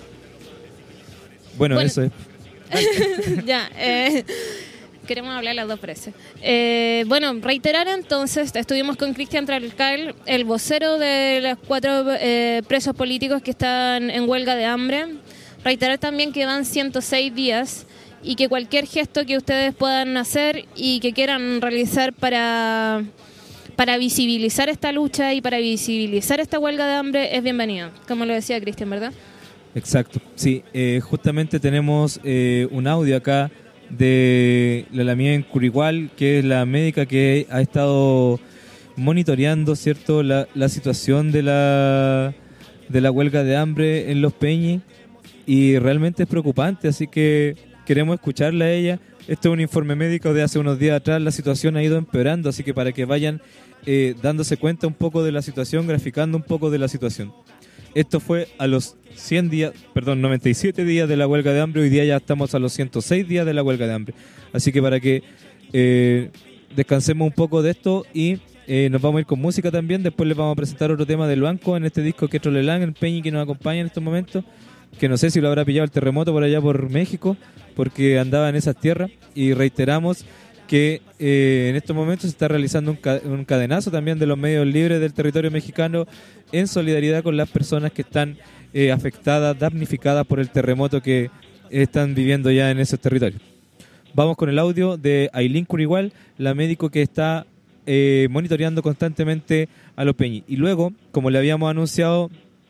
Bueno, bueno, eso es. ya, eh, queremos hablar las dos veces. Eh, bueno, reiterar entonces, estuvimos con Cristian Tralcal, el vocero de los cuatro eh, presos políticos que están en huelga de hambre. Reiterar también que van ciento seis días y que cualquier gesto que ustedes puedan hacer y que quieran realizar para... para visibilizar esta lucha y para visibilizar esta huelga de hambre es bienvenida, como lo decía Cristian, ¿verdad? Exacto, sí, eh, justamente tenemos eh, un audio acá de la Lamien Curigual, que es la médica que ha estado monitoreando, ¿cierto?, la, la situación de la, de la huelga de hambre en Los Peñi, y realmente es preocupante, así que queremos escucharla a ella. Este es un informe médico de hace unos días atrás, la situación ha ido empeorando, así que para que vayan eh, dándose cuenta un poco de la situación, graficando un poco de la situación. Esto fue a los cien días, perdón, noventa y siete días de la huelga de hambre, hoy día ya estamos a los ciento seis días de la huelga de hambre. Así que para que eh, descansemos un poco de esto y eh, nos vamos a ir con música también, después les vamos a presentar otro tema del banco en este disco que es Trolelán, el Peñi que nos acompaña en estos momentos, que no sé si lo habrá pillado el terremoto por allá por México, porque andaba en esas tierras, y reiteramos que eh, en estos momentos se está realizando un, ca- un cadenazo también de los medios libres del territorio mexicano en solidaridad con las personas que están eh, afectadas, damnificadas por el terremoto que están viviendo ya en esos territorios. Vamos con el audio de Ailín Curigual, la médico que está eh, monitoreando constantemente a los Peñi. Y luego, como le habíamos anunciado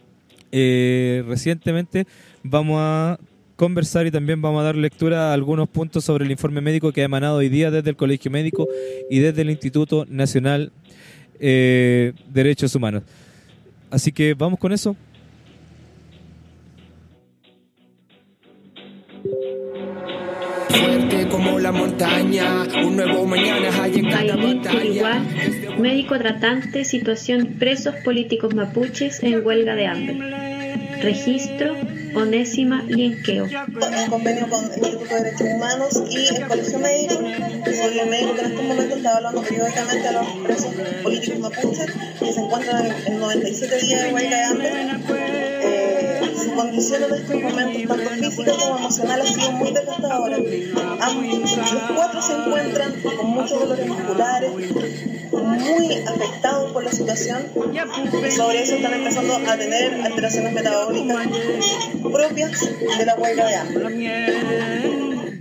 eh, recientemente, vamos a conversar y también vamos a dar lectura a algunos puntos sobre el informe médico que ha emanado hoy día desde el Colegio Médico y desde el Instituto Nacional eh, de Derechos Humanos. Así que vamos con eso. Fuerte como la montaña, un nuevo mañana hay en cada batalla. Médico tratante, situación presos políticos mapuches en huelga de hambre. Registro, Onésima Lienqueo. En convenio con el Instituto de Derechos Humanos y el Colegio Médico, el Colegio Médico que en estos momentos está evaluando periódicamente a los presos políticos mapuches que se encuentran en noventa y siete días de huelga de hambre. Eh, su condición en estos momentos, tanto física como emocional, ha sido muy devastadora. Los cuatro se encuentran con muchos dolores musculares, muy afectados por la situación, y sobre eso están empezando a tener alteraciones metabólicas propias de la huelga de hambre.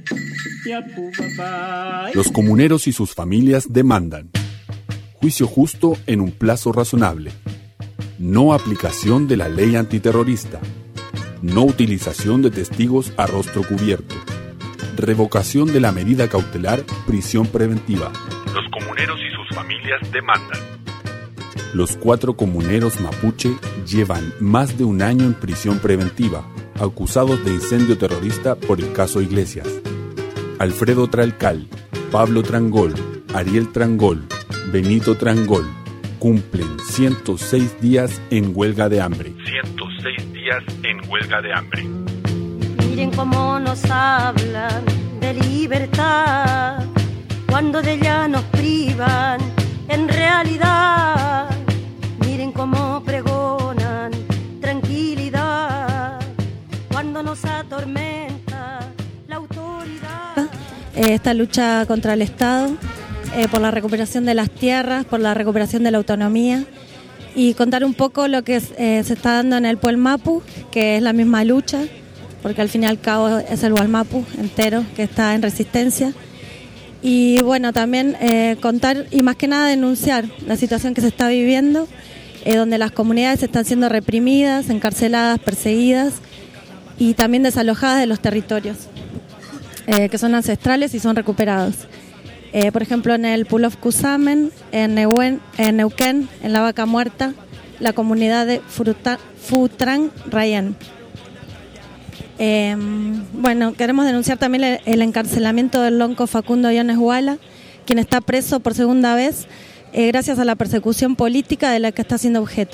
Los comuneros y sus familias demandan juicio justo en un plazo razonable, no aplicación de la ley antiterrorista, no utilización de testigos a rostro cubierto, revocación de la medida cautelar prisión preventiva. Los comuneros y sus familias demandan. Los cuatro comuneros mapuche llevan más de un año en prisión preventiva, acusados de incendio terrorista por el caso Iglesias. Alfredo Tralcal, Pablo Trangol, Ariel Trangol, Benito Trangol cumplen ciento seis días en huelga de hambre. ciento seis días en huelga de hambre. Miren cómo nos hablan de libertad cuando de ella nos privan en realidad. Miren cómo pregonan tranquilidad cuando nos atormenta la autoridad. Esta lucha contra el Estado, eh, por la recuperación de las tierras, por la recuperación de la autonomía, y contar un poco lo que es, eh, se está dando en el Pueblo Mapu, que es la misma lucha, porque al fin y al cabo es el Gualmapu entero que está en resistencia. Y bueno, también eh, contar y más que nada denunciar la situación que se está viviendo, eh, donde las comunidades están siendo reprimidas, encarceladas, perseguidas y también desalojadas de los territorios, eh, que son ancestrales y son recuperados. Eh, por ejemplo, en el Pulof Cusamen, en, Neuquén, en Neuquén, en la Vaca Muerta, la comunidad de Fruta, Futran Rayén. Eh, bueno, queremos denunciar también el, el encarcelamiento del lonco Facundo Iones Huala, quien está preso por segunda vez eh, gracias a la persecución política de la que está siendo objeto.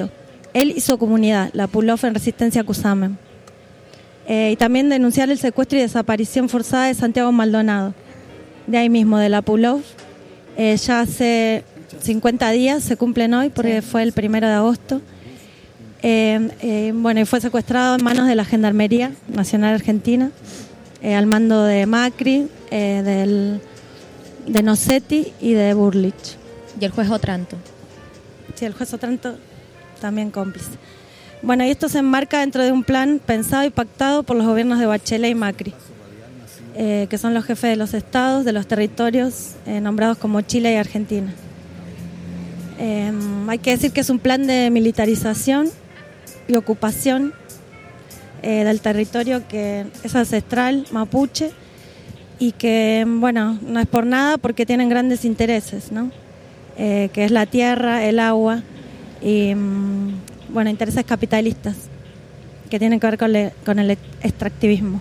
él y su comunidad, la Pulof en Resistencia Cusamen. Eh, y también denunciar el secuestro y desaparición forzada de Santiago Maldonado, de ahí mismo, de la Pulof. Eh, ya hace cincuenta días, se cumplen hoy porque fue el primero de agosto. Eh, eh, bueno, y fue secuestrado en manos de la Gendarmería Nacional Argentina, eh, al mando de Macri, eh, del, de Nocetti y de Burlich. Y el juez Otranto. Sí, el juez Otranto también cómplice. Bueno, y esto se enmarca dentro de un plan pensado y pactado por los gobiernos de Bachelet y Macri, eh, que son los jefes de los estados, de los territorios eh, nombrados como Chile y Argentina. Eh, hay que decir que es un plan de militarización y ocupación eh, del territorio que es ancestral, mapuche, y que, bueno, no es por nada porque tienen grandes intereses, ¿no? Eh, que es la tierra, el agua y... Mm, bueno, intereses capitalistas que tienen que ver con, le, con el extractivismo.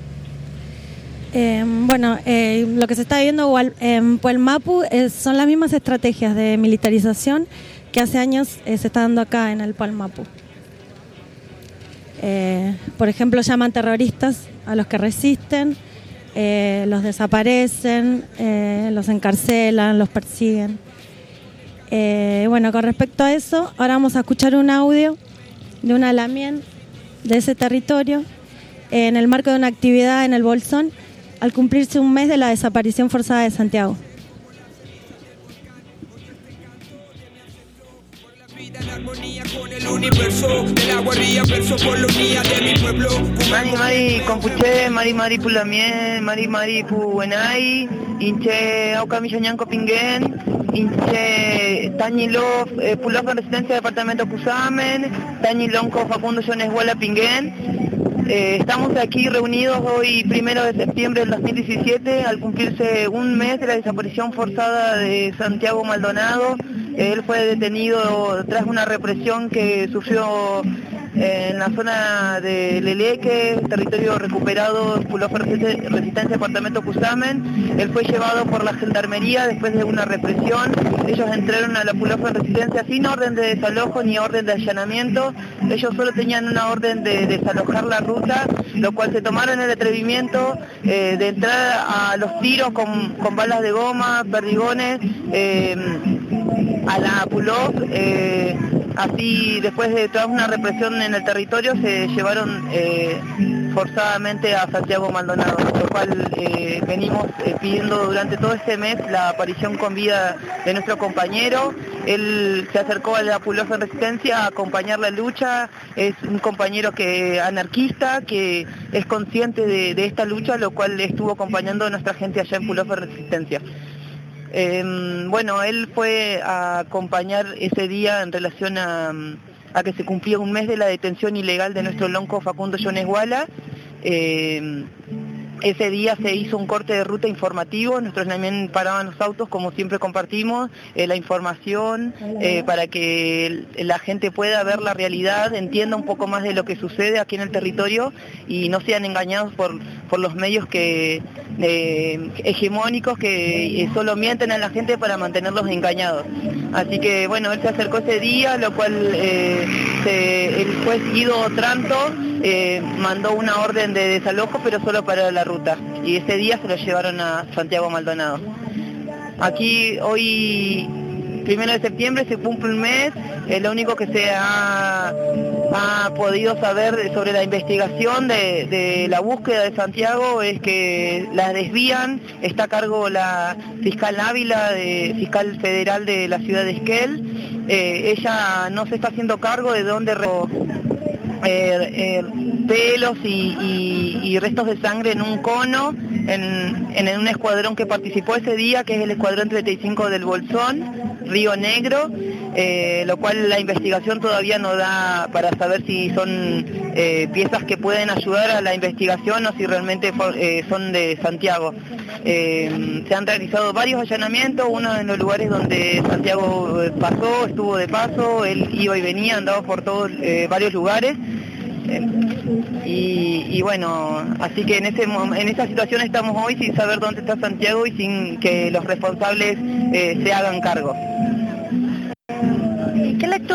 Eh, bueno, eh, lo que se está viviendo en Puelmapu es, son las mismas estrategias de militarización que hace años eh, se está dando acá en el Puelmapu. Eh, por ejemplo, llaman terroristas a los que resisten, eh, los desaparecen, eh, los encarcelan, los persiguen. Eh, bueno, con respecto a eso, ahora vamos a escuchar un audio de una lamien de ese territorio eh, en el marco de una actividad en el Bolsón al cumplirse un mes de la desaparición forzada de Santiago. Mari Mari Compuche, Mari Mari Pulamien, Mari Mari Puenay, Inche Auca Milloñanco Pinguén, Inche Tañilov, eh, Pulof en Resistencia Departamento Cusamen, Tañilonco Facundo Yoneshuela Pinguén. Eh, estamos aquí reunidos hoy, primero de septiembre del dos mil diecisiete, al cumplirse un mes de la desaparición forzada de Santiago Maldonado. Él fue detenido tras una represión que sufrió en la zona de Leleque, territorio recuperado, Pulof Resistencia Departamento Cusamen. Él fue llevado por la Gendarmería después de una represión. Ellos entraron a la Pulof Resistencia sin orden de desalojo ni orden de allanamiento. Ellos solo tenían una orden de desalojar la ruta, lo cual se tomaron el atrevimiento eh, de entrar a los tiros con, con balas de goma, perdigones, eh, a la Pulof. Eh, así, después de toda una represión en el territorio, se llevaron eh, forzadamente a Santiago Maldonado, lo cual eh, venimos eh, pidiendo durante todo este mes la aparición con vida de nuestro compañero. Él se acercó a la Pulof en Resistencia a acompañar la lucha. Es un compañero que anarquista, que es consciente de, de esta lucha, lo cual estuvo acompañando a nuestra gente allá en Pulof en Resistencia. Eh, bueno, él fue a acompañar ese día en relación a, a que se cumplía un mes de la detención ilegal de nuestro lonco Facundo Yoneshuela. Eh, Ese día se hizo un corte de ruta informativo, nosotros también paraban los autos, como siempre compartimos eh, la información eh, para que la gente pueda ver la realidad, entienda un poco más de lo que sucede aquí en el territorio y no sean engañados por, por los medios que eh, hegemónicos que eh, solo mienten a la gente para mantenerlos engañados. Así que bueno, él se acercó ese día, lo cual eh, se, el juez Guido Otranto eh, mandó una orden de desalojo, pero solo para la ruta, y ese día se lo llevaron a Santiago Maldonado. Aquí hoy, primero de septiembre, se cumple un mes. Eh, lo único que se ha, ha podido saber sobre la investigación de, de la búsqueda de Santiago es que la desvían, está a cargo la fiscal Ávila, de, fiscal federal de la ciudad de Esquel. Eh, ella no se está haciendo cargo de dónde... Eh, eh, pelos y, y, y restos de sangre en un cono, en, en un escuadrón que participó ese día, que es el escuadrón treinta y cinco del Bolsón, Río Negro, eh, lo cual la investigación todavía no da para saber si son eh, piezas que pueden ayudar a la investigación o si realmente eh, son de Santiago. Eh, se han realizado varios allanamientos, uno en los lugares donde Santiago pasó, estuvo de paso, él iba y venía, andaba por todos eh, varios lugares. Eh, y, y bueno, así que en ese en esa situación estamos hoy sin saber dónde está Santiago y sin que los responsables eh, se hagan cargo. ¿Qué lectura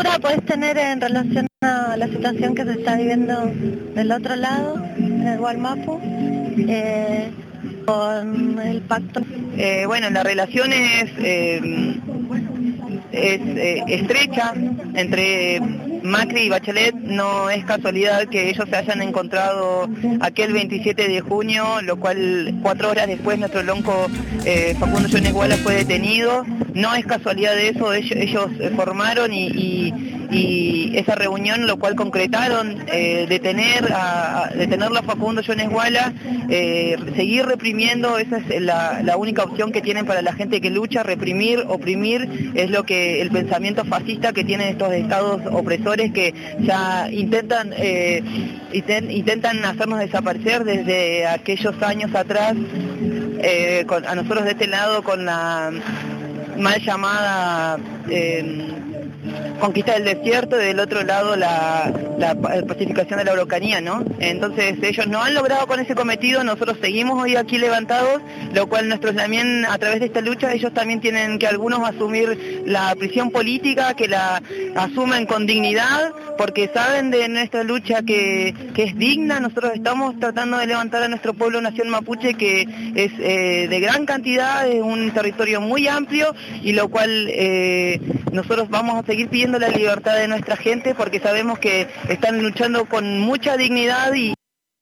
lectura puedes tener en relación a la situación que se está viviendo del otro lado, en el Gualmapu, eh, con el pacto? Eh, bueno, la relación es, eh, es eh, estrecha entre Macri y Bachelet. No es casualidad que ellos se hayan encontrado aquel veintisiete de junio, lo cual cuatro horas después nuestro lonco eh, Facundo Jones Guala fue detenido. No es casualidad de eso, ellos, ellos formaron y, y, y esa reunión, lo cual concretaron, eh, detener a, a detenerlo a Facundo Jones Guala, eh, seguir reprimiendo. Esa es la, la única opción que tienen para la gente que lucha. Reprimir, oprimir, es lo que el pensamiento fascista que tienen estos estados opresores que ya intentan eh, intentan hacernos desaparecer desde aquellos años atrás, eh, con, a nosotros de este lado con la mal llamada eh, conquista del desierto y del otro lado la, la pacificación de la Araucanía, ¿no? Entonces ellos no han logrado con ese cometido, nosotros seguimos hoy aquí levantados, lo cual nosotros también a través de esta lucha ellos también tienen que algunos asumir la prisión política, que la asumen con dignidad, porque saben de nuestra lucha que, que es digna. Nosotros estamos tratando de levantar a nuestro pueblo nación mapuche, que es eh, de gran cantidad, es un territorio muy amplio, y lo cual eh, nosotros vamos a seguir pidiendo la libertad de nuestra gente, porque sabemos que están luchando con mucha dignidad. Y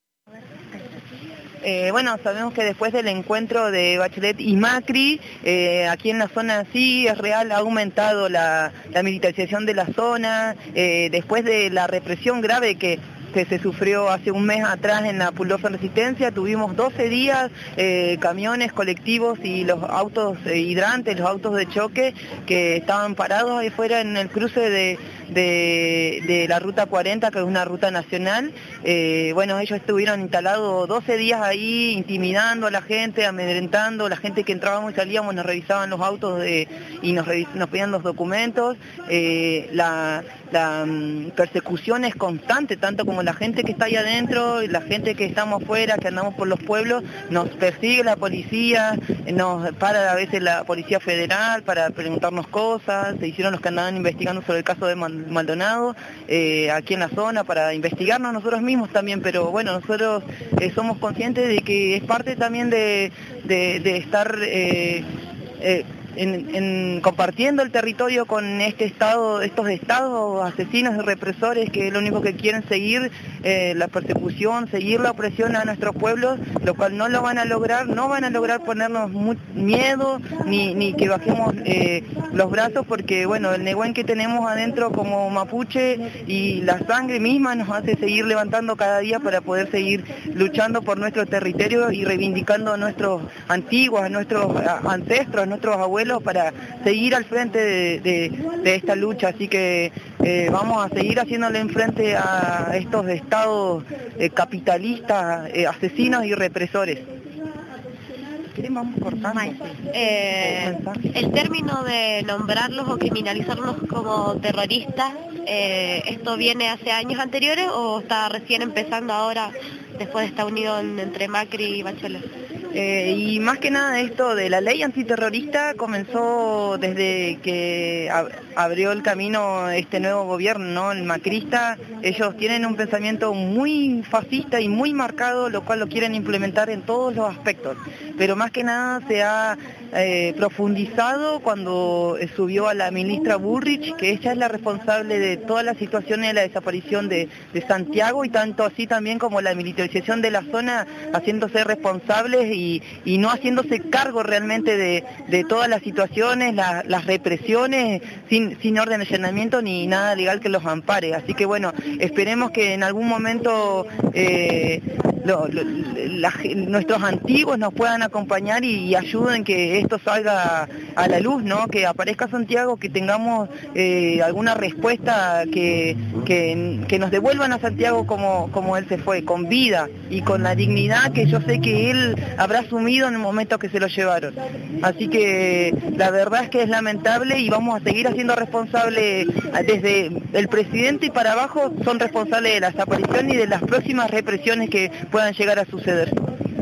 eh, bueno, sabemos que después del encuentro de Bachelet y Macri, eh, aquí en la zona sí es real, ha aumentado la, la militarización de la zona, eh, después de la represión grave que que se sufrió hace un mes atrás en la Pullosa Resistencia. Tuvimos doce días, eh, camiones, colectivos y los autos eh, hidrantes, los autos de choque que estaban parados ahí fuera en el cruce de, de, de la Ruta cuarenta, que es una ruta nacional. Eh, bueno, ellos estuvieron instalados doce días ahí, intimidando a la gente, amedrentando, la gente que entrábamos y salíamos nos revisaban los autos de, y nos, revis, nos pedían los documentos. Eh, la, la um, persecución es constante, tanto como la gente que está ahí adentro y la gente que estamos afuera, que andamos por los pueblos. Nos persigue la policía, nos para a veces la Policía Federal para preguntarnos cosas. Se hicieron los que andaban investigando sobre el caso de Maldonado, eh, aquí en la zona, para investigarnos nosotros mismos también, pero bueno, nosotros eh, somos conscientes de que es parte también de, de, de estar eh, eh, En, en compartiendo el territorio con este estado, estos estados asesinos y represores que lo único que quieren seguir eh, la persecución, seguir la opresión a nuestros pueblos, lo cual no lo van a lograr, no van a lograr ponernos muy miedo ni, ni que bajemos eh, los brazos, porque bueno, el negüen que tenemos adentro como mapuche y la sangre misma nos hace seguir levantando cada día para poder seguir luchando por nuestro territorio y reivindicando a nuestros antiguos, a nuestros ancestros, a nuestros abuelos, para seguir al frente de, de, de esta lucha. Así que eh, vamos a seguir haciéndole enfrente a estos estados eh, capitalistas, eh, asesinos y represores. Vamos cortando. Eh, el término de nombrarlos o criminalizarlos como terroristas, eh, ¿esto viene hace años anteriores o está recién empezando ahora después de esta unión entre Macri y Bachelet? Eh, y más que nada esto de la ley antiterrorista comenzó desde que ab abrió el camino este nuevo gobierno, ¿no? El macrista. Ellos tienen un pensamiento muy fascista y muy marcado, lo cual lo quieren implementar en todos los aspectos. Pero más que nada se ha eh, profundizado cuando eh, subió a la ministra Bullrich, que ella es la responsable de todas las situaciones de la desaparición de, de Santiago, y tanto así también como la militarización de la zona, haciéndose responsables y, y no haciéndose cargo realmente de, de todas las situaciones, la, las represiones, sin, sin orden de allanamiento ni nada legal que los ampare. Así que bueno, esperemos que en algún momento eh, lo, lo, la, nuestros antiguos nos puedan acompañar y, y ayuden que esto salga a la luz, ¿no? Que aparezca Santiago, que tengamos eh, alguna respuesta, que, que, que nos devuelvan a Santiago como, como él se fue, con vida y con la dignidad que yo sé que él habrá asumido en el momento que se lo llevaron. Así que la verdad es que es lamentable y vamos a seguir haciendo responsables, desde el presidente y para abajo son responsables de la desaparición y de las próximas represiones que puedan llegar a suceder.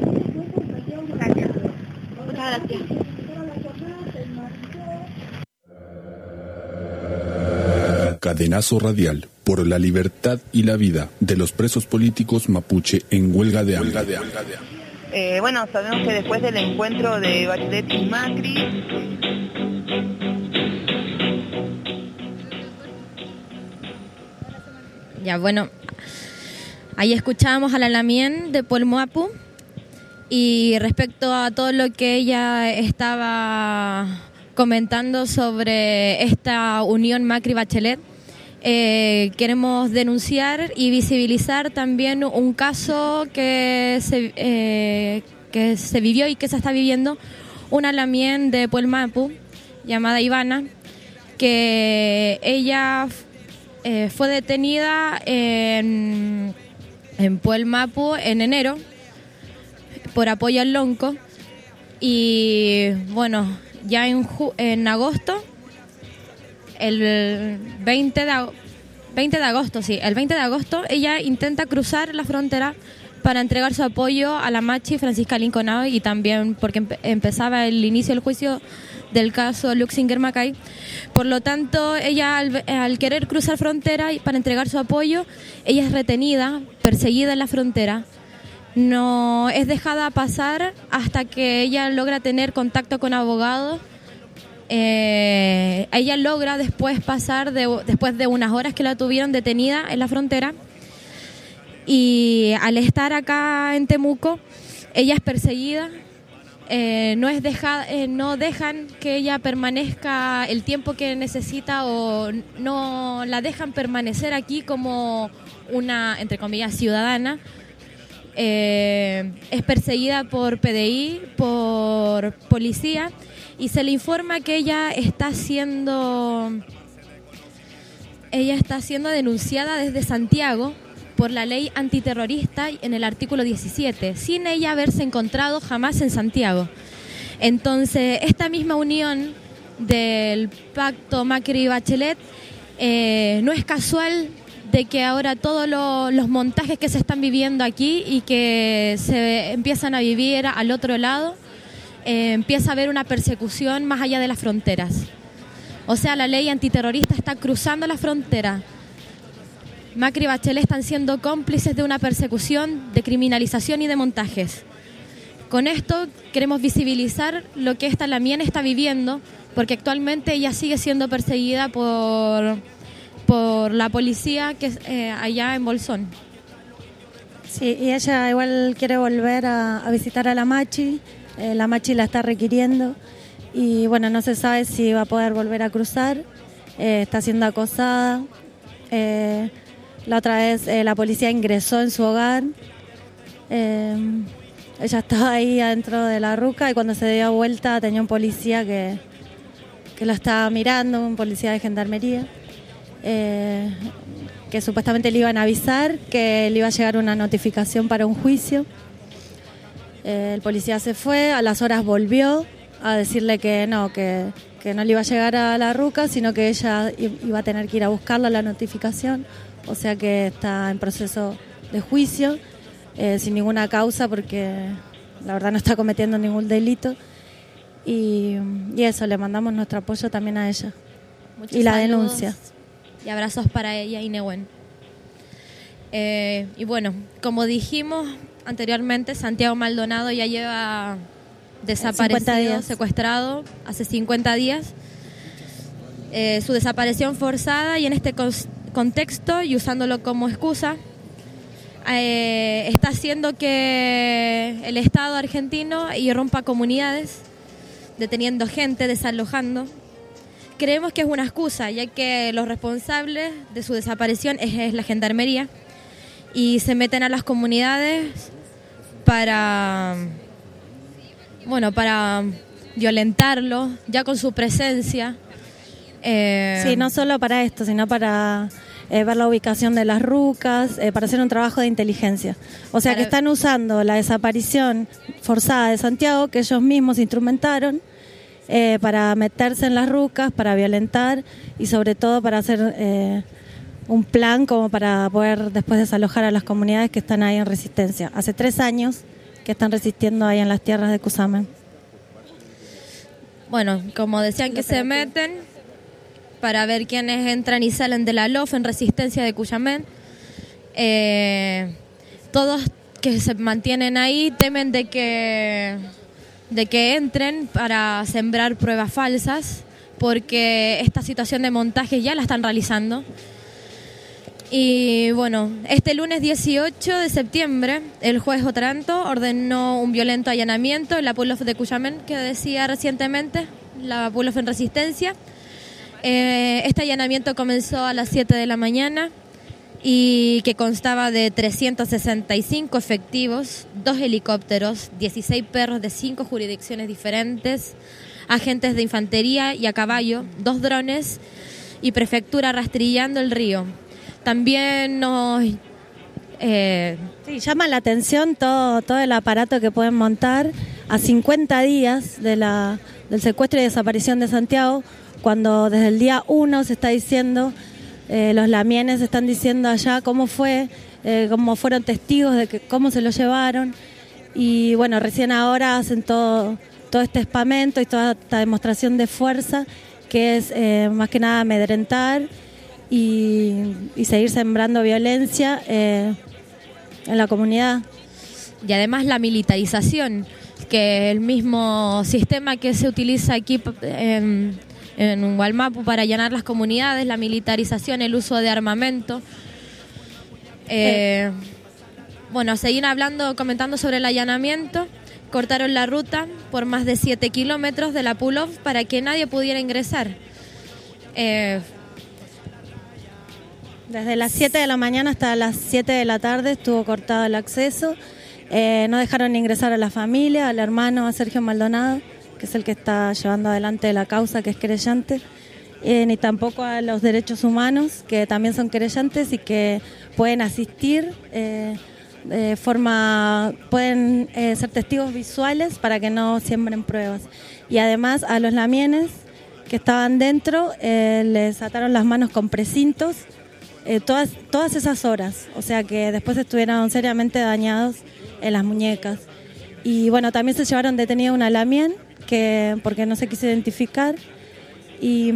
Gracias. Muchas gracias. Cadenazo Radial por la libertad y la vida de los presos políticos mapuche en huelga de hambre. Eh, bueno, sabemos que después del encuentro de Bachelet y Macri, ya bueno, ahí escuchábamos a la Lamien de Puel Mapu y respecto a todo lo que ella estaba comentando sobre esta unión Macri-Bachelet, eh, queremos denunciar y visibilizar también un caso que se, eh, que se vivió y que se está viviendo, una Lamien de Puel Mapu llamada Ivana, que ella eh, fue detenida en, en Puel Mapu en enero por apoyo al Lonco y bueno, ya en, ju- en agosto, el veinte de, ag- veinte de agosto, sí, el veinte de agosto ella intenta cruzar la frontera para entregar su apoyo a la Machi Francisca Linconao y también porque empe- empezaba el inicio del juicio del caso Luxinger-Macay. Por lo tanto, ella al, al querer cruzar frontera para entregar su apoyo, ella es retenida, perseguida en la frontera. No es dejada pasar hasta que ella logra tener contacto con abogados. Eh, ella logra después pasar, de, después de unas horas que la tuvieron detenida en la frontera. Y al estar acá en Temuco, ella es perseguida. Eh, no es dejada, eh, no dejan que ella permanezca el tiempo que necesita o no la dejan permanecer aquí como una, entre comillas, ciudadana. Eh, es perseguida por P D I, por policía y se le informa que ella está siendo ella está siendo denunciada desde Santiago por la ley antiterrorista en el artículo diecisiete, sin ella haberse encontrado jamás en Santiago. Entonces, esta misma unión del pacto Macri-Bachelet eh, no es casual de que ahora todos lo, los montajes que se están viviendo aquí y que se empiezan a vivir al otro lado, eh, empieza a haber una persecución más allá de las fronteras. O sea, la ley antiterrorista está cruzando la frontera. Macri y Bachelet están siendo cómplices de una persecución, de criminalización y de montajes. Con esto queremos visibilizar lo que esta Lamien está viviendo, porque actualmente ella sigue siendo perseguida por... por la policía que es eh, allá en Bolsón. Sí, y ella igual quiere volver a, a visitar a la Machi, eh, la Machi la está requiriendo y bueno, no se sabe si va a poder volver a cruzar, eh, está siendo acosada. Eh, la otra vez eh, la policía ingresó en su hogar, eh, ella estaba ahí adentro de la ruca y cuando se dio vuelta tenía un policía que, que la estaba mirando, un policía de gendarmería. Eh, que supuestamente le iban a avisar que le iba a llegar una notificación para un juicio. Eh, el policía se fue, a las horas volvió a decirle que no, que, que no le iba a llegar a la ruca, sino que ella iba a tener que ir a buscarla la notificación, o sea que está en proceso de juicio, eh, sin ninguna causa porque la verdad no está cometiendo ningún delito y, y eso, le mandamos nuestro apoyo también a ella. Muchos y la saludos denuncia. Y abrazos para ella y Nehuen. Eh, y bueno, como dijimos anteriormente, Santiago Maldonado ya lleva desaparecido, secuestrado hace cincuenta días. Eh, su desaparición forzada y en este contexto y usándolo como excusa, eh, está haciendo que el Estado argentino irrumpa comunidades, deteniendo gente, desalojando. Creemos que es una excusa, ya que los responsables de su desaparición es, es la gendarmería y se meten a las comunidades para, bueno, para violentarlos, ya con su presencia. Eh, Sí, no solo para esto, sino para eh, ver la ubicación de las rucas, eh, para hacer un trabajo de inteligencia. O sea, Para- que están usando la desaparición forzada de Santiago, que ellos mismos instrumentaron, eh, para meterse en las rucas, para violentar y sobre todo para hacer eh, un plan como para poder después desalojar a las comunidades que están ahí en resistencia. Hace tres años que están resistiendo ahí en las tierras de Cusamen. Bueno, como decían que se meten, para ver quiénes entran y salen de la L O F en Resistencia de Cuyamén. Eh, todos que se mantienen ahí temen de que, de que entren para sembrar pruebas falsas, porque esta situación de montaje ya la están realizando. Y bueno, este lunes dieciocho de septiembre, el juez Otranto ordenó un violento allanamiento en la P U L O F de Cuyamén, que decía recientemente, la P U L O F en Resistencia. Eh, este allanamiento comenzó a las siete de la mañana y que constaba de trescientos sesenta y cinco efectivos, dos helicópteros, dieciséis perros de cinco jurisdicciones diferentes, agentes de infantería y a caballo, dos drones y prefectura rastrillando el río. También nos... Eh... Sí, llama la atención todo, todo el aparato que pueden montar a cincuenta días de la, del secuestro y desaparición de Santiago, cuando desde el día uno se está diciendo, eh, los lamienes están diciendo allá cómo fue, eh, cómo fueron testigos de que, cómo se lo llevaron. Y bueno, recién ahora hacen todo, todo este espamento y toda esta demostración de fuerza, que es eh, más que nada amedrentar Y, y seguir sembrando violencia eh, en la comunidad. Y además la militarización, que el mismo sistema que se utiliza aquí en, en Gualmapu para allanar las comunidades, la militarización, el uso de armamento. Eh, bueno, seguir hablando, comentando sobre el allanamiento. Cortaron la ruta por más de siete kilómetros de la P U L O F para que nadie pudiera ingresar. Eh, Desde las siete de la mañana hasta las siete de la tarde estuvo cortado el acceso. Eh, no dejaron ingresar a la familia, al hermano, a Sergio Maldonado, que es el que está llevando adelante la causa, que es querellante, eh, ni tampoco a los derechos humanos, que también son querellantes y que pueden asistir, eh, de forma, pueden eh, ser testigos visuales para que no siembren pruebas. Y además a los lamienes que estaban dentro eh, les ataron las manos con precintos, Eh, todas, todas esas horas, o sea que después estuvieron seriamente dañados en las muñecas. Y bueno, también se llevaron detenido una lamien, que, porque no se quiso identificar, y,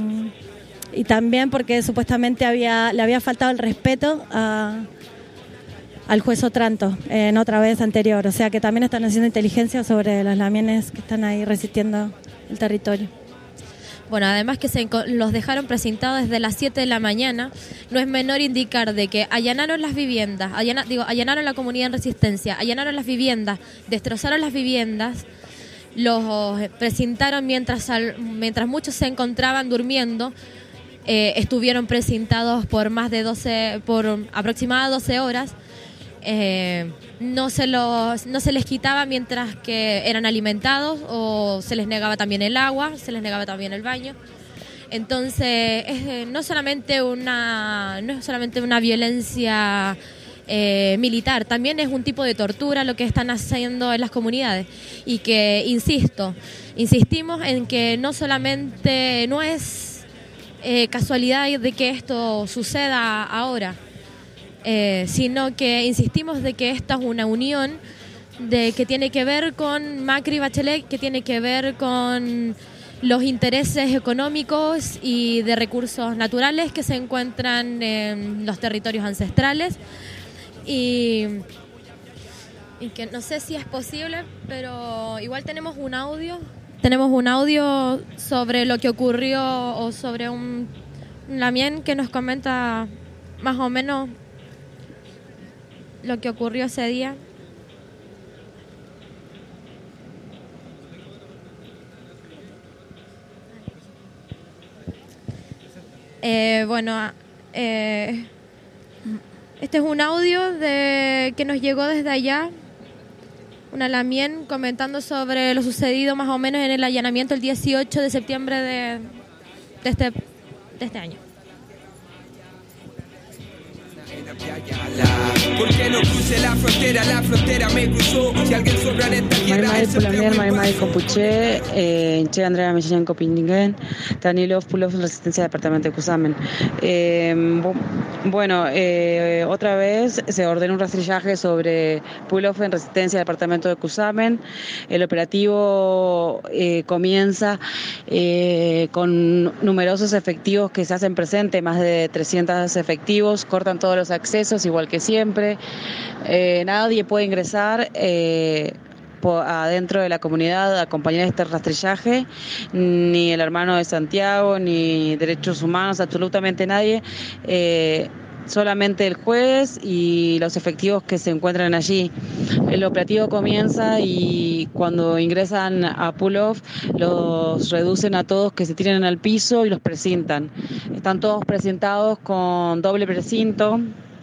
y también porque supuestamente había, le había faltado el respeto a, al juez Otranto en otra vez anterior, o sea que también están haciendo inteligencia sobre las lamienes que están ahí resistiendo el territorio. Bueno, además que se los dejaron precintados desde las siete de la mañana, no es menor indicar de que allanaron las viviendas, allana, digo, allanaron la comunidad en Resistencia, allanaron las viviendas, destrozaron las viviendas, los precintaron mientras, mientras muchos se encontraban durmiendo, eh, estuvieron precintados por más de doce, por aproximadamente doce horas, eh, no se los, no se les quitaba mientras que eran alimentados, o se les negaba también el agua, se les negaba también el baño. Entonces es no solamente una no es solamente una violencia eh, militar, también es un tipo de tortura lo que están haciendo en las comunidades, y que insisto insistimos en que no solamente no es eh, casualidad de que esto suceda ahora, Eh, sino que insistimos de que esta es una unión de que tiene que ver con Macri y Bachelet, que tiene que ver con los intereses económicos y de recursos naturales que se encuentran en los territorios ancestrales, y, y que no sé si es posible, pero igual tenemos un audio tenemos un audio sobre lo que ocurrió, o sobre un, un lamien que nos comenta más o menos lo que ocurrió ese día. Eh, bueno, eh, este es un audio de que nos llegó desde allá, una lamien comentando sobre lo sucedido más o menos en el allanamiento el dieciocho de septiembre de, de, este, de este año. Porque no cruce la frontera, la frontera me cruzó. Si alguien sobra en esta tierra, Mari Pulamien, Mari Mari Compuche, Inche Andrea Mellanenko Pindingen, Danilov Pulov, Resistencia Departamento de Cusamen. Eh, Bueno, eh, otra vez se ordena un rastrillaje sobre pull-off en resistencia del departamento de Cusamen. El operativo eh, comienza eh, con numerosos efectivos que se hacen presentes, más de trescientos efectivos, cortan todos los accesos igual que siempre. Eh, nadie puede ingresar eh, adentro de la comunidad a acompañar este rastrillaje, ni el hermano de Santiago, ni derechos humanos, absolutamente nadie, eh, solamente el juez y los efectivos que se encuentran allí. El operativo comienza y cuando ingresan a pull-off los reducen a todos, que se tiren al piso y los precintan. Están todos presentados con doble precinto.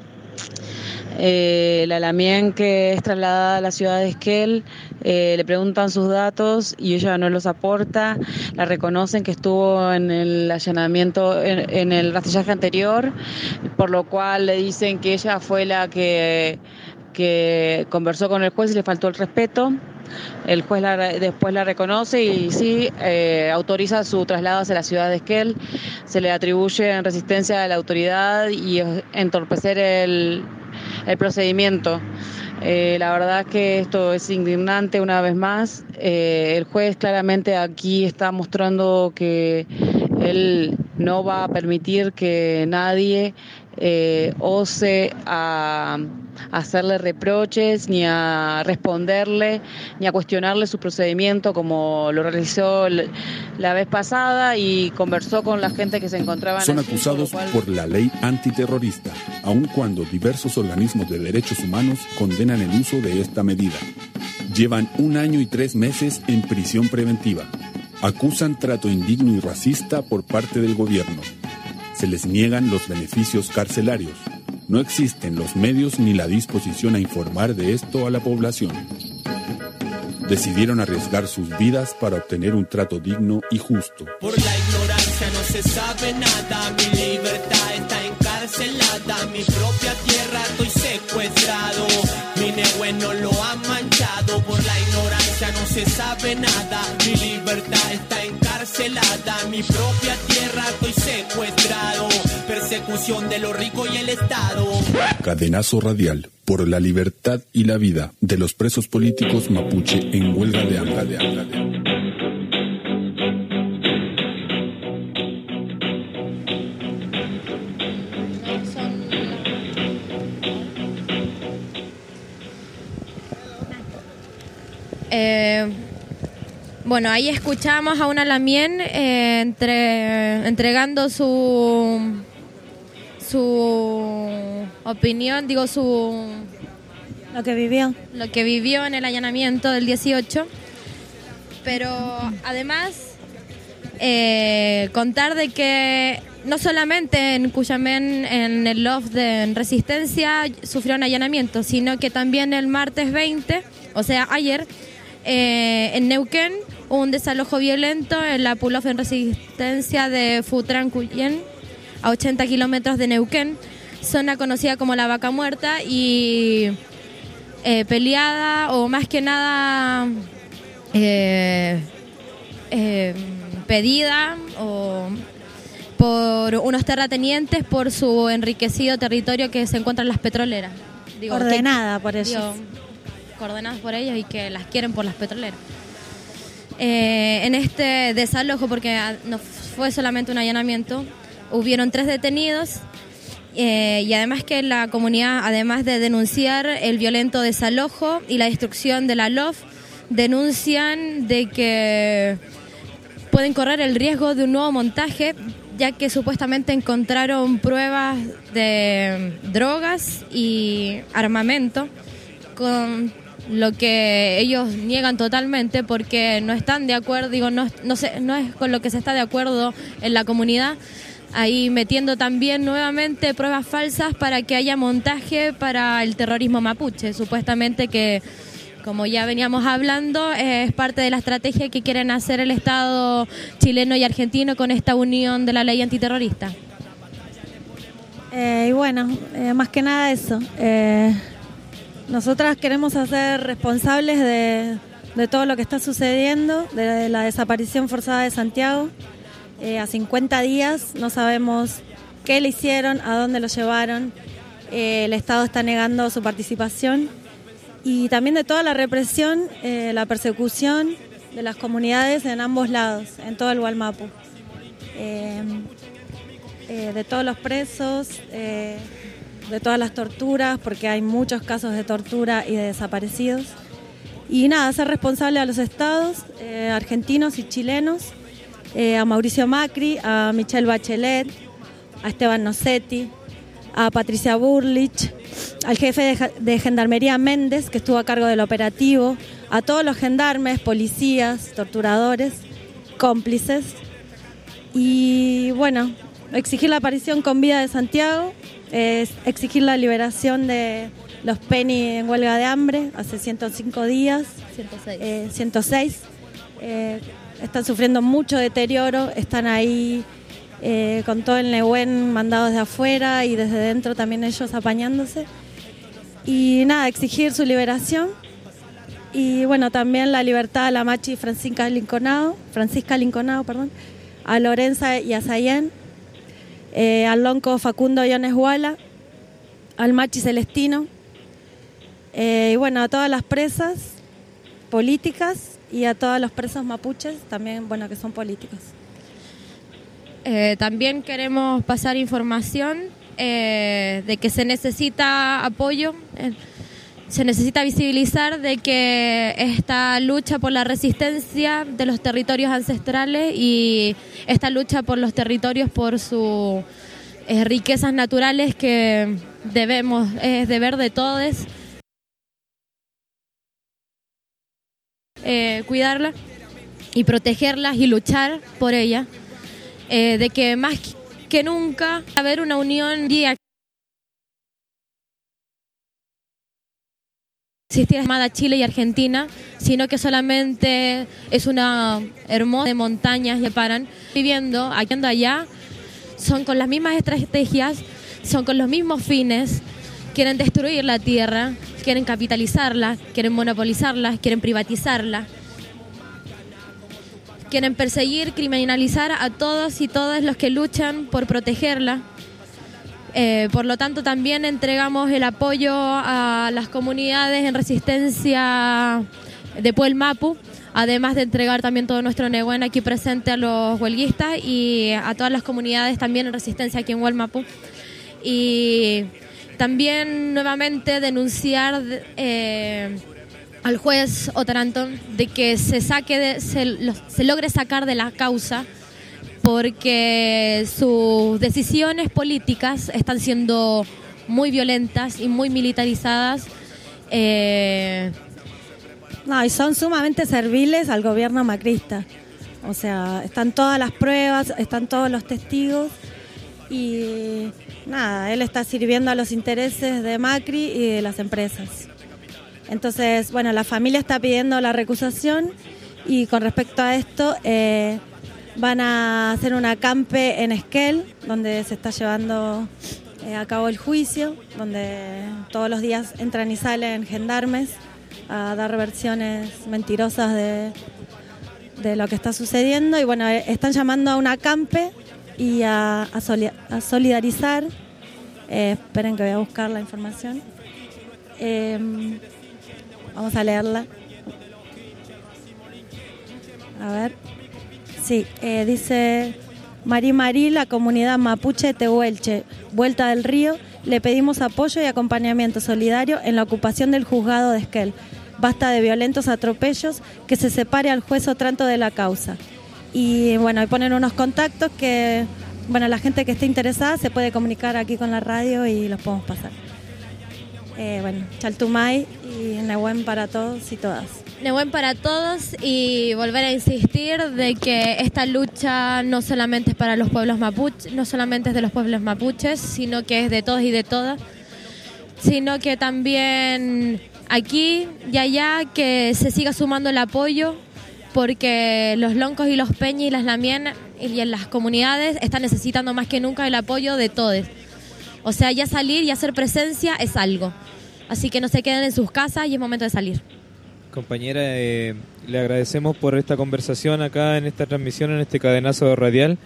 Eh, la Lamien, que es trasladada a la ciudad de Esquel, eh, le preguntan sus datos y ella no los aporta. La reconocen que estuvo en el allanamiento, en, en el rastrillaje anterior, por lo cual le dicen que ella fue la que, que conversó con el juez y le faltó el respeto. El juez la, después la reconoce y sí, eh, autoriza su traslado hacia la ciudad de Esquel. Se le atribuye en resistencia a la autoridad y entorpecer el el procedimiento. Eh, la verdad que esto es indignante una vez más. Eh, el juez claramente aquí está mostrando que él no va a permitir que nadie eh, ose a, a hacerle reproches, ni a responderle, ni a cuestionarle su procedimiento, como lo realizó la vez pasada y conversó con la gente que se encontraba en Son allí, acusados por, por la ley antiterrorista, aun cuando diversos organismos de derechos humanos condenan el uso de esta medida. Llevan un año y tres meses en prisión preventiva. Acusan trato indigno y racista por parte del gobierno. Se les niegan los beneficios carcelarios. No existen los medios ni la disposición a informar de esto a la población. Decidieron arriesgar sus vidas para obtener un trato digno y justo. Por la ignorancia no se sabe nada, mi libertad está encarcelada, mi propia tierra estoy secuestrado, mi negüe no lo ha manchado. Por la ignorancia no se sabe nada, mi libertad está encarcelada, mi propia tierra estoy secuestrado, persecución de los ricos y el Estado. Cadenazo radial por la libertad y la vida de los presos políticos mapuche en huelga de hambre. De hambre, de hambre. Eh, bueno, ahí escuchamos a una Lamien eh, entre, entregando su su opinión, digo su lo que vivió, lo que vivió en el allanamiento del dieciocho, pero además eh, contar de que no solamente en Cuyamén, en el loft de en Resistencia sufrieron allanamiento, sino que también el martes veinte, o sea ayer, Eh, en Neuquén hubo un desalojo violento en la pull-off en Resistencia de Futrán-Cuyén, a ochenta kilómetros de Neuquén, zona conocida como la Vaca Muerta y eh, peleada o más que nada eh, eh, pedida o por unos terratenientes por su enriquecido territorio que se encuentra en las petroleras. Digo, ordenada que, por ellos. Digo, ordenadas por ellos y que las quieren por las petroleras. Eh, en este desalojo, porque no fue solamente un allanamiento, hubieron tres detenidos eh, y además que la comunidad, además de denunciar el violento desalojo y la destrucción de la L O F, denuncian de que pueden correr el riesgo de un nuevo montaje, ya que supuestamente encontraron pruebas de drogas y armamento, con lo que ellos niegan totalmente porque no están de acuerdo, digo, no, no, sé, no es con lo que se está de acuerdo en la comunidad, ahí metiendo también nuevamente pruebas falsas para que haya montaje para el terrorismo mapuche, supuestamente que, como ya veníamos hablando, es parte de la estrategia que quieren hacer el Estado chileno y argentino con esta unión de la ley antiterrorista. Eh, y bueno, eh, más que nada eso. Eh... Nosotras queremos hacer responsables de, de todo lo que está sucediendo, de la desaparición forzada de Santiago. Eh, a cincuenta días no sabemos qué le hicieron, a dónde lo llevaron. Eh, el Estado está negando su participación y también de toda la represión, eh, la persecución de las comunidades en ambos lados, en todo el Wallmapu. Eh, eh, de todos los presos, eh, de todas las torturas, porque hay muchos casos de tortura y de desaparecidos. Y nada, hacer responsable a los estados eh, argentinos y chilenos, eh, a Mauricio Macri, a Michelle Bachelet, a Esteban Nocetti, a Patricia Burlich, al jefe de, de Gendarmería Méndez, que estuvo a cargo del operativo, a todos los gendarmes, policías, torturadores, cómplices. Y bueno, exigir la aparición con vida de Santiago, eh, exigir la liberación de los Penny en huelga de hambre hace ciento cinco días, ciento seis. Eh, ciento seis. Eh, están sufriendo mucho deterioro, están ahí eh, con todo el Nehuen mandados de afuera y desde dentro también ellos apañándose. Y nada, exigir su liberación. Y bueno, también la libertad a la Machi Francisca Linconado, Francisca Linconado, perdón, a Lorenza y a Sayén, eh, al lonco Facundo Iones Huala, al Machi Celestino, eh, y bueno, a todas las presas políticas y a todos los presos mapuches también, bueno, que son políticos. Eh, también queremos pasar información eh, de que se necesita apoyo, eh, se necesita visibilizar de que esta lucha por la resistencia de los territorios ancestrales y esta lucha por los territorios por sus eh, riquezas naturales que debemos, es deber de todos eh, cuidarlas y protegerlas y luchar por ellas, eh, de que más que nunca haber una unión día existir llamada Chile y Argentina, sino que solamente es una hermosa de montañas que paran viviendo aquí y allá, son con las mismas estrategias, son con los mismos fines, quieren destruir la tierra, quieren capitalizarla, quieren monopolizarla, quieren privatizarla, quieren perseguir, criminalizar a todos y todas los que luchan por protegerla. Eh, por lo tanto, también entregamos el apoyo a las comunidades en resistencia de Puelmapu, además de entregar también todo nuestro Nehuen aquí presente a los huelguistas y a todas las comunidades también en resistencia aquí en Wallmapu. Y también nuevamente denunciar eh, al juez Otarantón de que se saque de, se, lo, se logre sacar de la causa, porque sus decisiones políticas están siendo muy violentas y muy militarizadas. Eh... No, y son sumamente serviles al gobierno macrista. O sea, están todas las pruebas, están todos los testigos y nada, él está sirviendo a los intereses de Macri y de las empresas. Entonces, bueno, la familia está pidiendo la recusación y con respecto a esto... Eh, van a hacer un acampe en Esquel, donde se está llevando eh, a cabo el juicio, donde todos los días entran y salen gendarmes a dar versiones mentirosas de, de lo que está sucediendo. Y bueno, están llamando a un acampe y a, a, soli- a solidarizar. Eh, esperen que voy a buscar la información. Eh, vamos a leerla. A ver... Sí, eh, dice Mari Mari, la comunidad mapuche Tehuelche, Vuelta del Río, le pedimos apoyo y acompañamiento solidario en la ocupación del juzgado de Esquel. Basta de violentos atropellos, que se separe al juez Otranto de la causa. Y bueno, ahí ponen unos contactos que, bueno, la gente que esté interesada se puede comunicar aquí con la radio y los podemos pasar. Eh, bueno, Chaltumay y Nehuen para todos y todas. Nehuen para todos y volver a insistir de que esta lucha no solamente es para los pueblos mapuches, no solamente es de los pueblos mapuches, sino que es de todos y de todas, sino que también aquí y allá que se siga sumando el apoyo, porque los loncos y los peñas y las lamienas y en las comunidades están necesitando más que nunca el apoyo de todos. O sea, ya salir y hacer presencia es algo. Así que no se queden en sus casas y es momento de salir. Compañera, eh, le agradecemos por esta conversación acá en esta transmisión, en este cadenazo radial,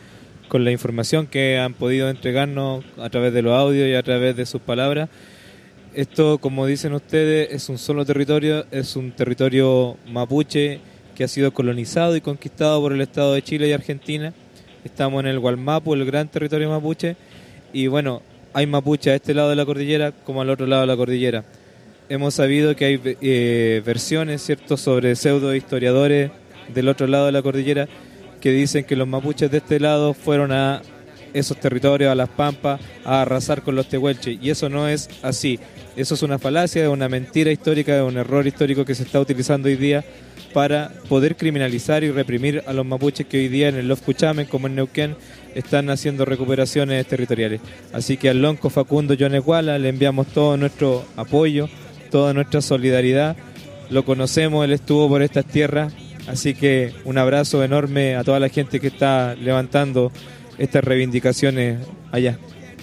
con la información que han podido entregarnos a través de los audios y a través de sus palabras. Esto, como dicen ustedes, es un solo territorio, es un territorio mapuche que ha sido colonizado y conquistado por el Estado de Chile y Argentina. Estamos en el Gualmapu, el gran territorio mapuche, y bueno, hay mapuche a este lado de la cordillera como al otro lado de la cordillera. Hemos sabido que hay eh, versiones, ¿cierto?, sobre pseudo historiadores del otro lado de la cordillera que dicen que los mapuches de este lado fueron a esos territorios, a las pampas, a arrasar con los tehuelches, y eso no es así. Eso es una falacia, es una mentira histórica, es un error histórico que se está utilizando hoy día para poder criminalizar y reprimir a los mapuches que hoy día en el Love Cuchamen, como en Neuquén, están haciendo recuperaciones territoriales. Así que al lonco Facundo Yonecuala le enviamos todo nuestro apoyo, toda nuestra solidaridad. Lo conocemos, él estuvo por estas tierras, así que un abrazo enorme a toda la gente que está levantando estas reivindicaciones allá.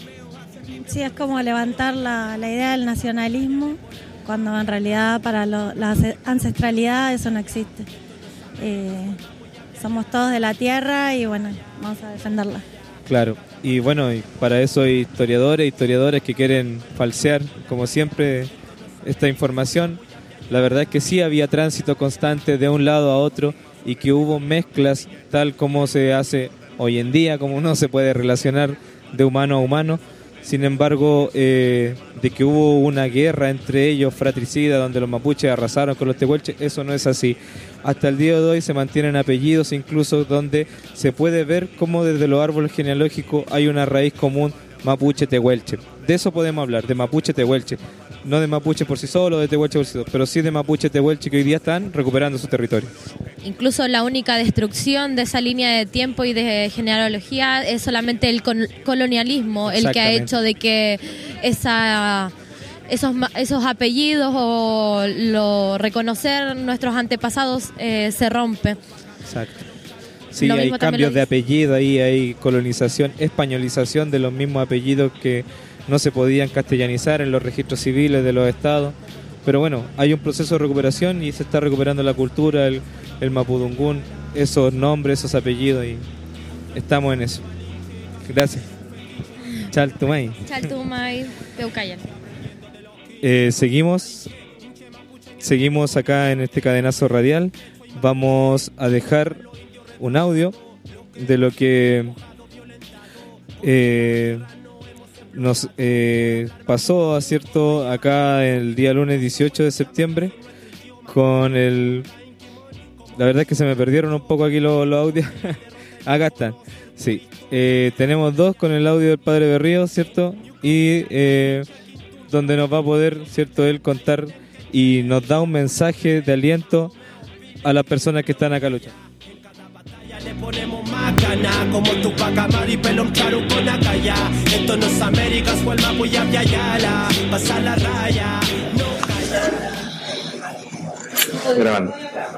Sí, es como levantar la, la idea del nacionalismo, cuando en realidad para lo, la ancestralidad eso no existe. Eh, somos todos de la tierra y bueno, vamos a defenderla. Claro, y bueno, y para eso hay historiadores, historiadores que quieren falsear, como siempre, esta información. La verdad es que sí había tránsito constante de un lado a otro y que hubo mezclas tal como se hace hoy en día, como uno se puede relacionar de humano a humano. Sin embargo, eh, de que hubo una guerra entre ellos fratricida donde los mapuches arrasaron con los tehuelches, eso no es así. Hasta el día de hoy se mantienen apellidos, incluso donde se puede ver cómo desde los árboles genealógicos hay una raíz común mapuche-tehuelche. De eso podemos hablar, de mapuche-tehuelche. No de mapuche por sí solo, de tehuelche por sí solo, pero sí de mapuche-tehuelche que hoy día están recuperando su territorio. Incluso la única destrucción de esa línea de tiempo y de genealogía es solamente el con- colonialismo, el que ha hecho de que esa, esos, esos apellidos o lo, reconocer nuestros antepasados eh, se rompe. Exacto. Sí, hay cambios de apellido, ahí hay colonización, españolización de los mismos apellidos que no se podían castellanizar en los registros civiles de los estados. Pero bueno, hay un proceso de recuperación y se está recuperando la cultura, el, el mapudungún, esos nombres, esos apellidos, y estamos en eso. Gracias. Chaltumay. Chaltumay, Teucayan. Eh, seguimos, seguimos acá en este cadenazo radial. Vamos a dejar un audio de lo que eh, nos eh, pasó, ¿cierto?, acá el día lunes dieciocho de septiembre con el... La verdad es que se me perdieron un poco aquí los, los audios. Acá están. Sí, eh, tenemos dos con el audio del padre Berrío, ¿cierto? Y eh, donde nos va a poder, ¿cierto?, él contar y nos da un mensaje de aliento a las personas que están acá luchando. Le ponemos más ganas, como tu pacamar y pelón claro con acaya. Esto no es América, fue el mapu y apiayala. Pasa la raya, no calla. Grabando.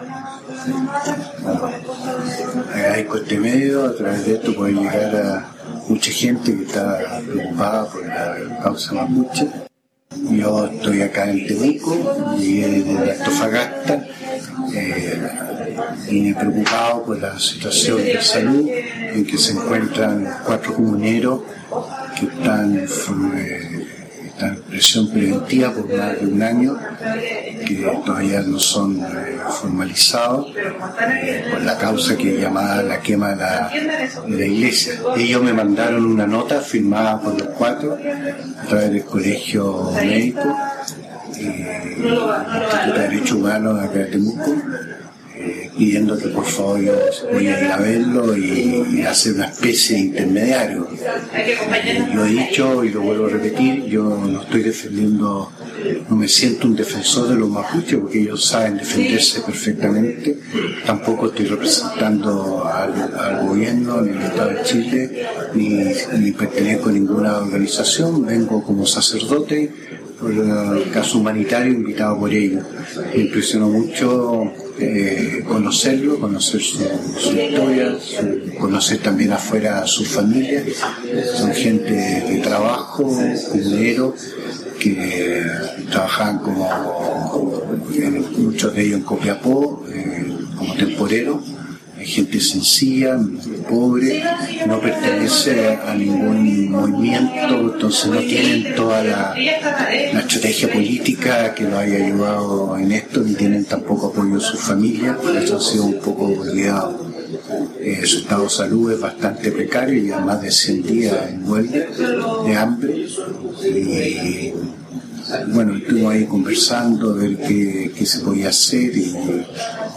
Agradezco este medio, a través de esto puede llegar a mucha gente que está preocupada por la causa mapuche. Yo estoy acá en Temuco, llegué desde Antofagasta. Eh, Vine preocupado por la situación de salud en que se encuentran cuatro comuneros que están, eh, están en prisión preventiva por más de un año, que todavía no son eh, formalizados eh, por la causa que llamaba la quema de la, de la iglesia. Ellos me mandaron una nota firmada por los cuatro a través del Colegio Médico, eh, Instituto de Derechos Humanos acá de Temuco, Eh, pidiendo que por favor yo voy a ir a verlo y, y hacer una especie de intermediario. Eh, lo he dicho y lo vuelvo a repetir, yo no estoy defendiendo, no me siento un defensor de los mapuches porque ellos saben defenderse perfectamente. Tampoco estoy representando al, al gobierno ni al Estado de Chile, ni, ni pertenezco a ninguna organización, vengo como sacerdote por el caso humanitario invitado por ellos. Me impresionó mucho eh, conocerlo, conocer su, su historia, su, conocer también afuera a su familia. Son gente de trabajo, comuneros, que trabajaban como, como muchos de ellos en Copiapó, eh, como temporeros. hay gente sencilla, pobre, no pertenece a ningún movimiento, entonces no tienen toda la, la estrategia política que los haya ayudado en esto, ni tienen tampoco apoyo de sus familias, por eso han sido un poco olvidados. Eh, su estado de salud es bastante precario, ya más de cien días en huelga de hambre. Y bueno, estuvimos ahí conversando a ver qué, qué se podía hacer. Y, y,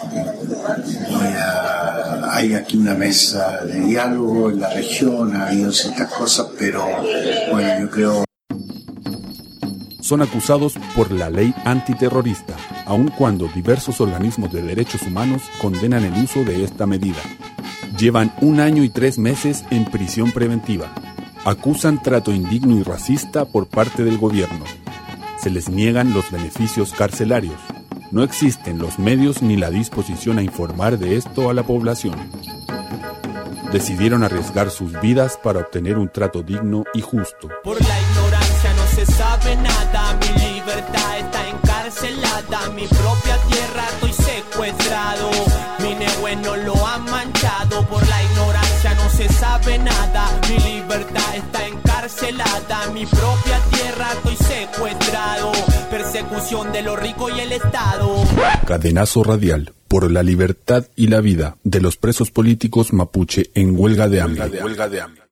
a, hay aquí una mesa de diálogo en la región, ha habido ciertas cosas, pero bueno, yo creo. Son acusados por la ley antiterrorista, aun cuando diversos organismos de derechos humanos condenan el uso de esta medida. Llevan un año y tres meses en prisión preventiva. Acusan trato indigno y racista por parte del gobierno. Se les niegan los beneficios carcelarios. No existen los medios ni la disposición a informar de esto a la población. Decidieron arriesgar sus vidas para obtener un trato digno y justo. Por la ignorancia no se sabe nada, mi libertad está encarcelada, mi propia tierra estoy secuestrado, mi nebueno lo han manchado. Por la ignorancia no se sabe nada, mi libertad está encarcelada, mi propia tierra estoy secuestrado, persecución de los ricos y el Estado. Cadenazo radial por la libertad y la vida de los presos políticos mapuche en huelga de hambre. Huelga de hambre.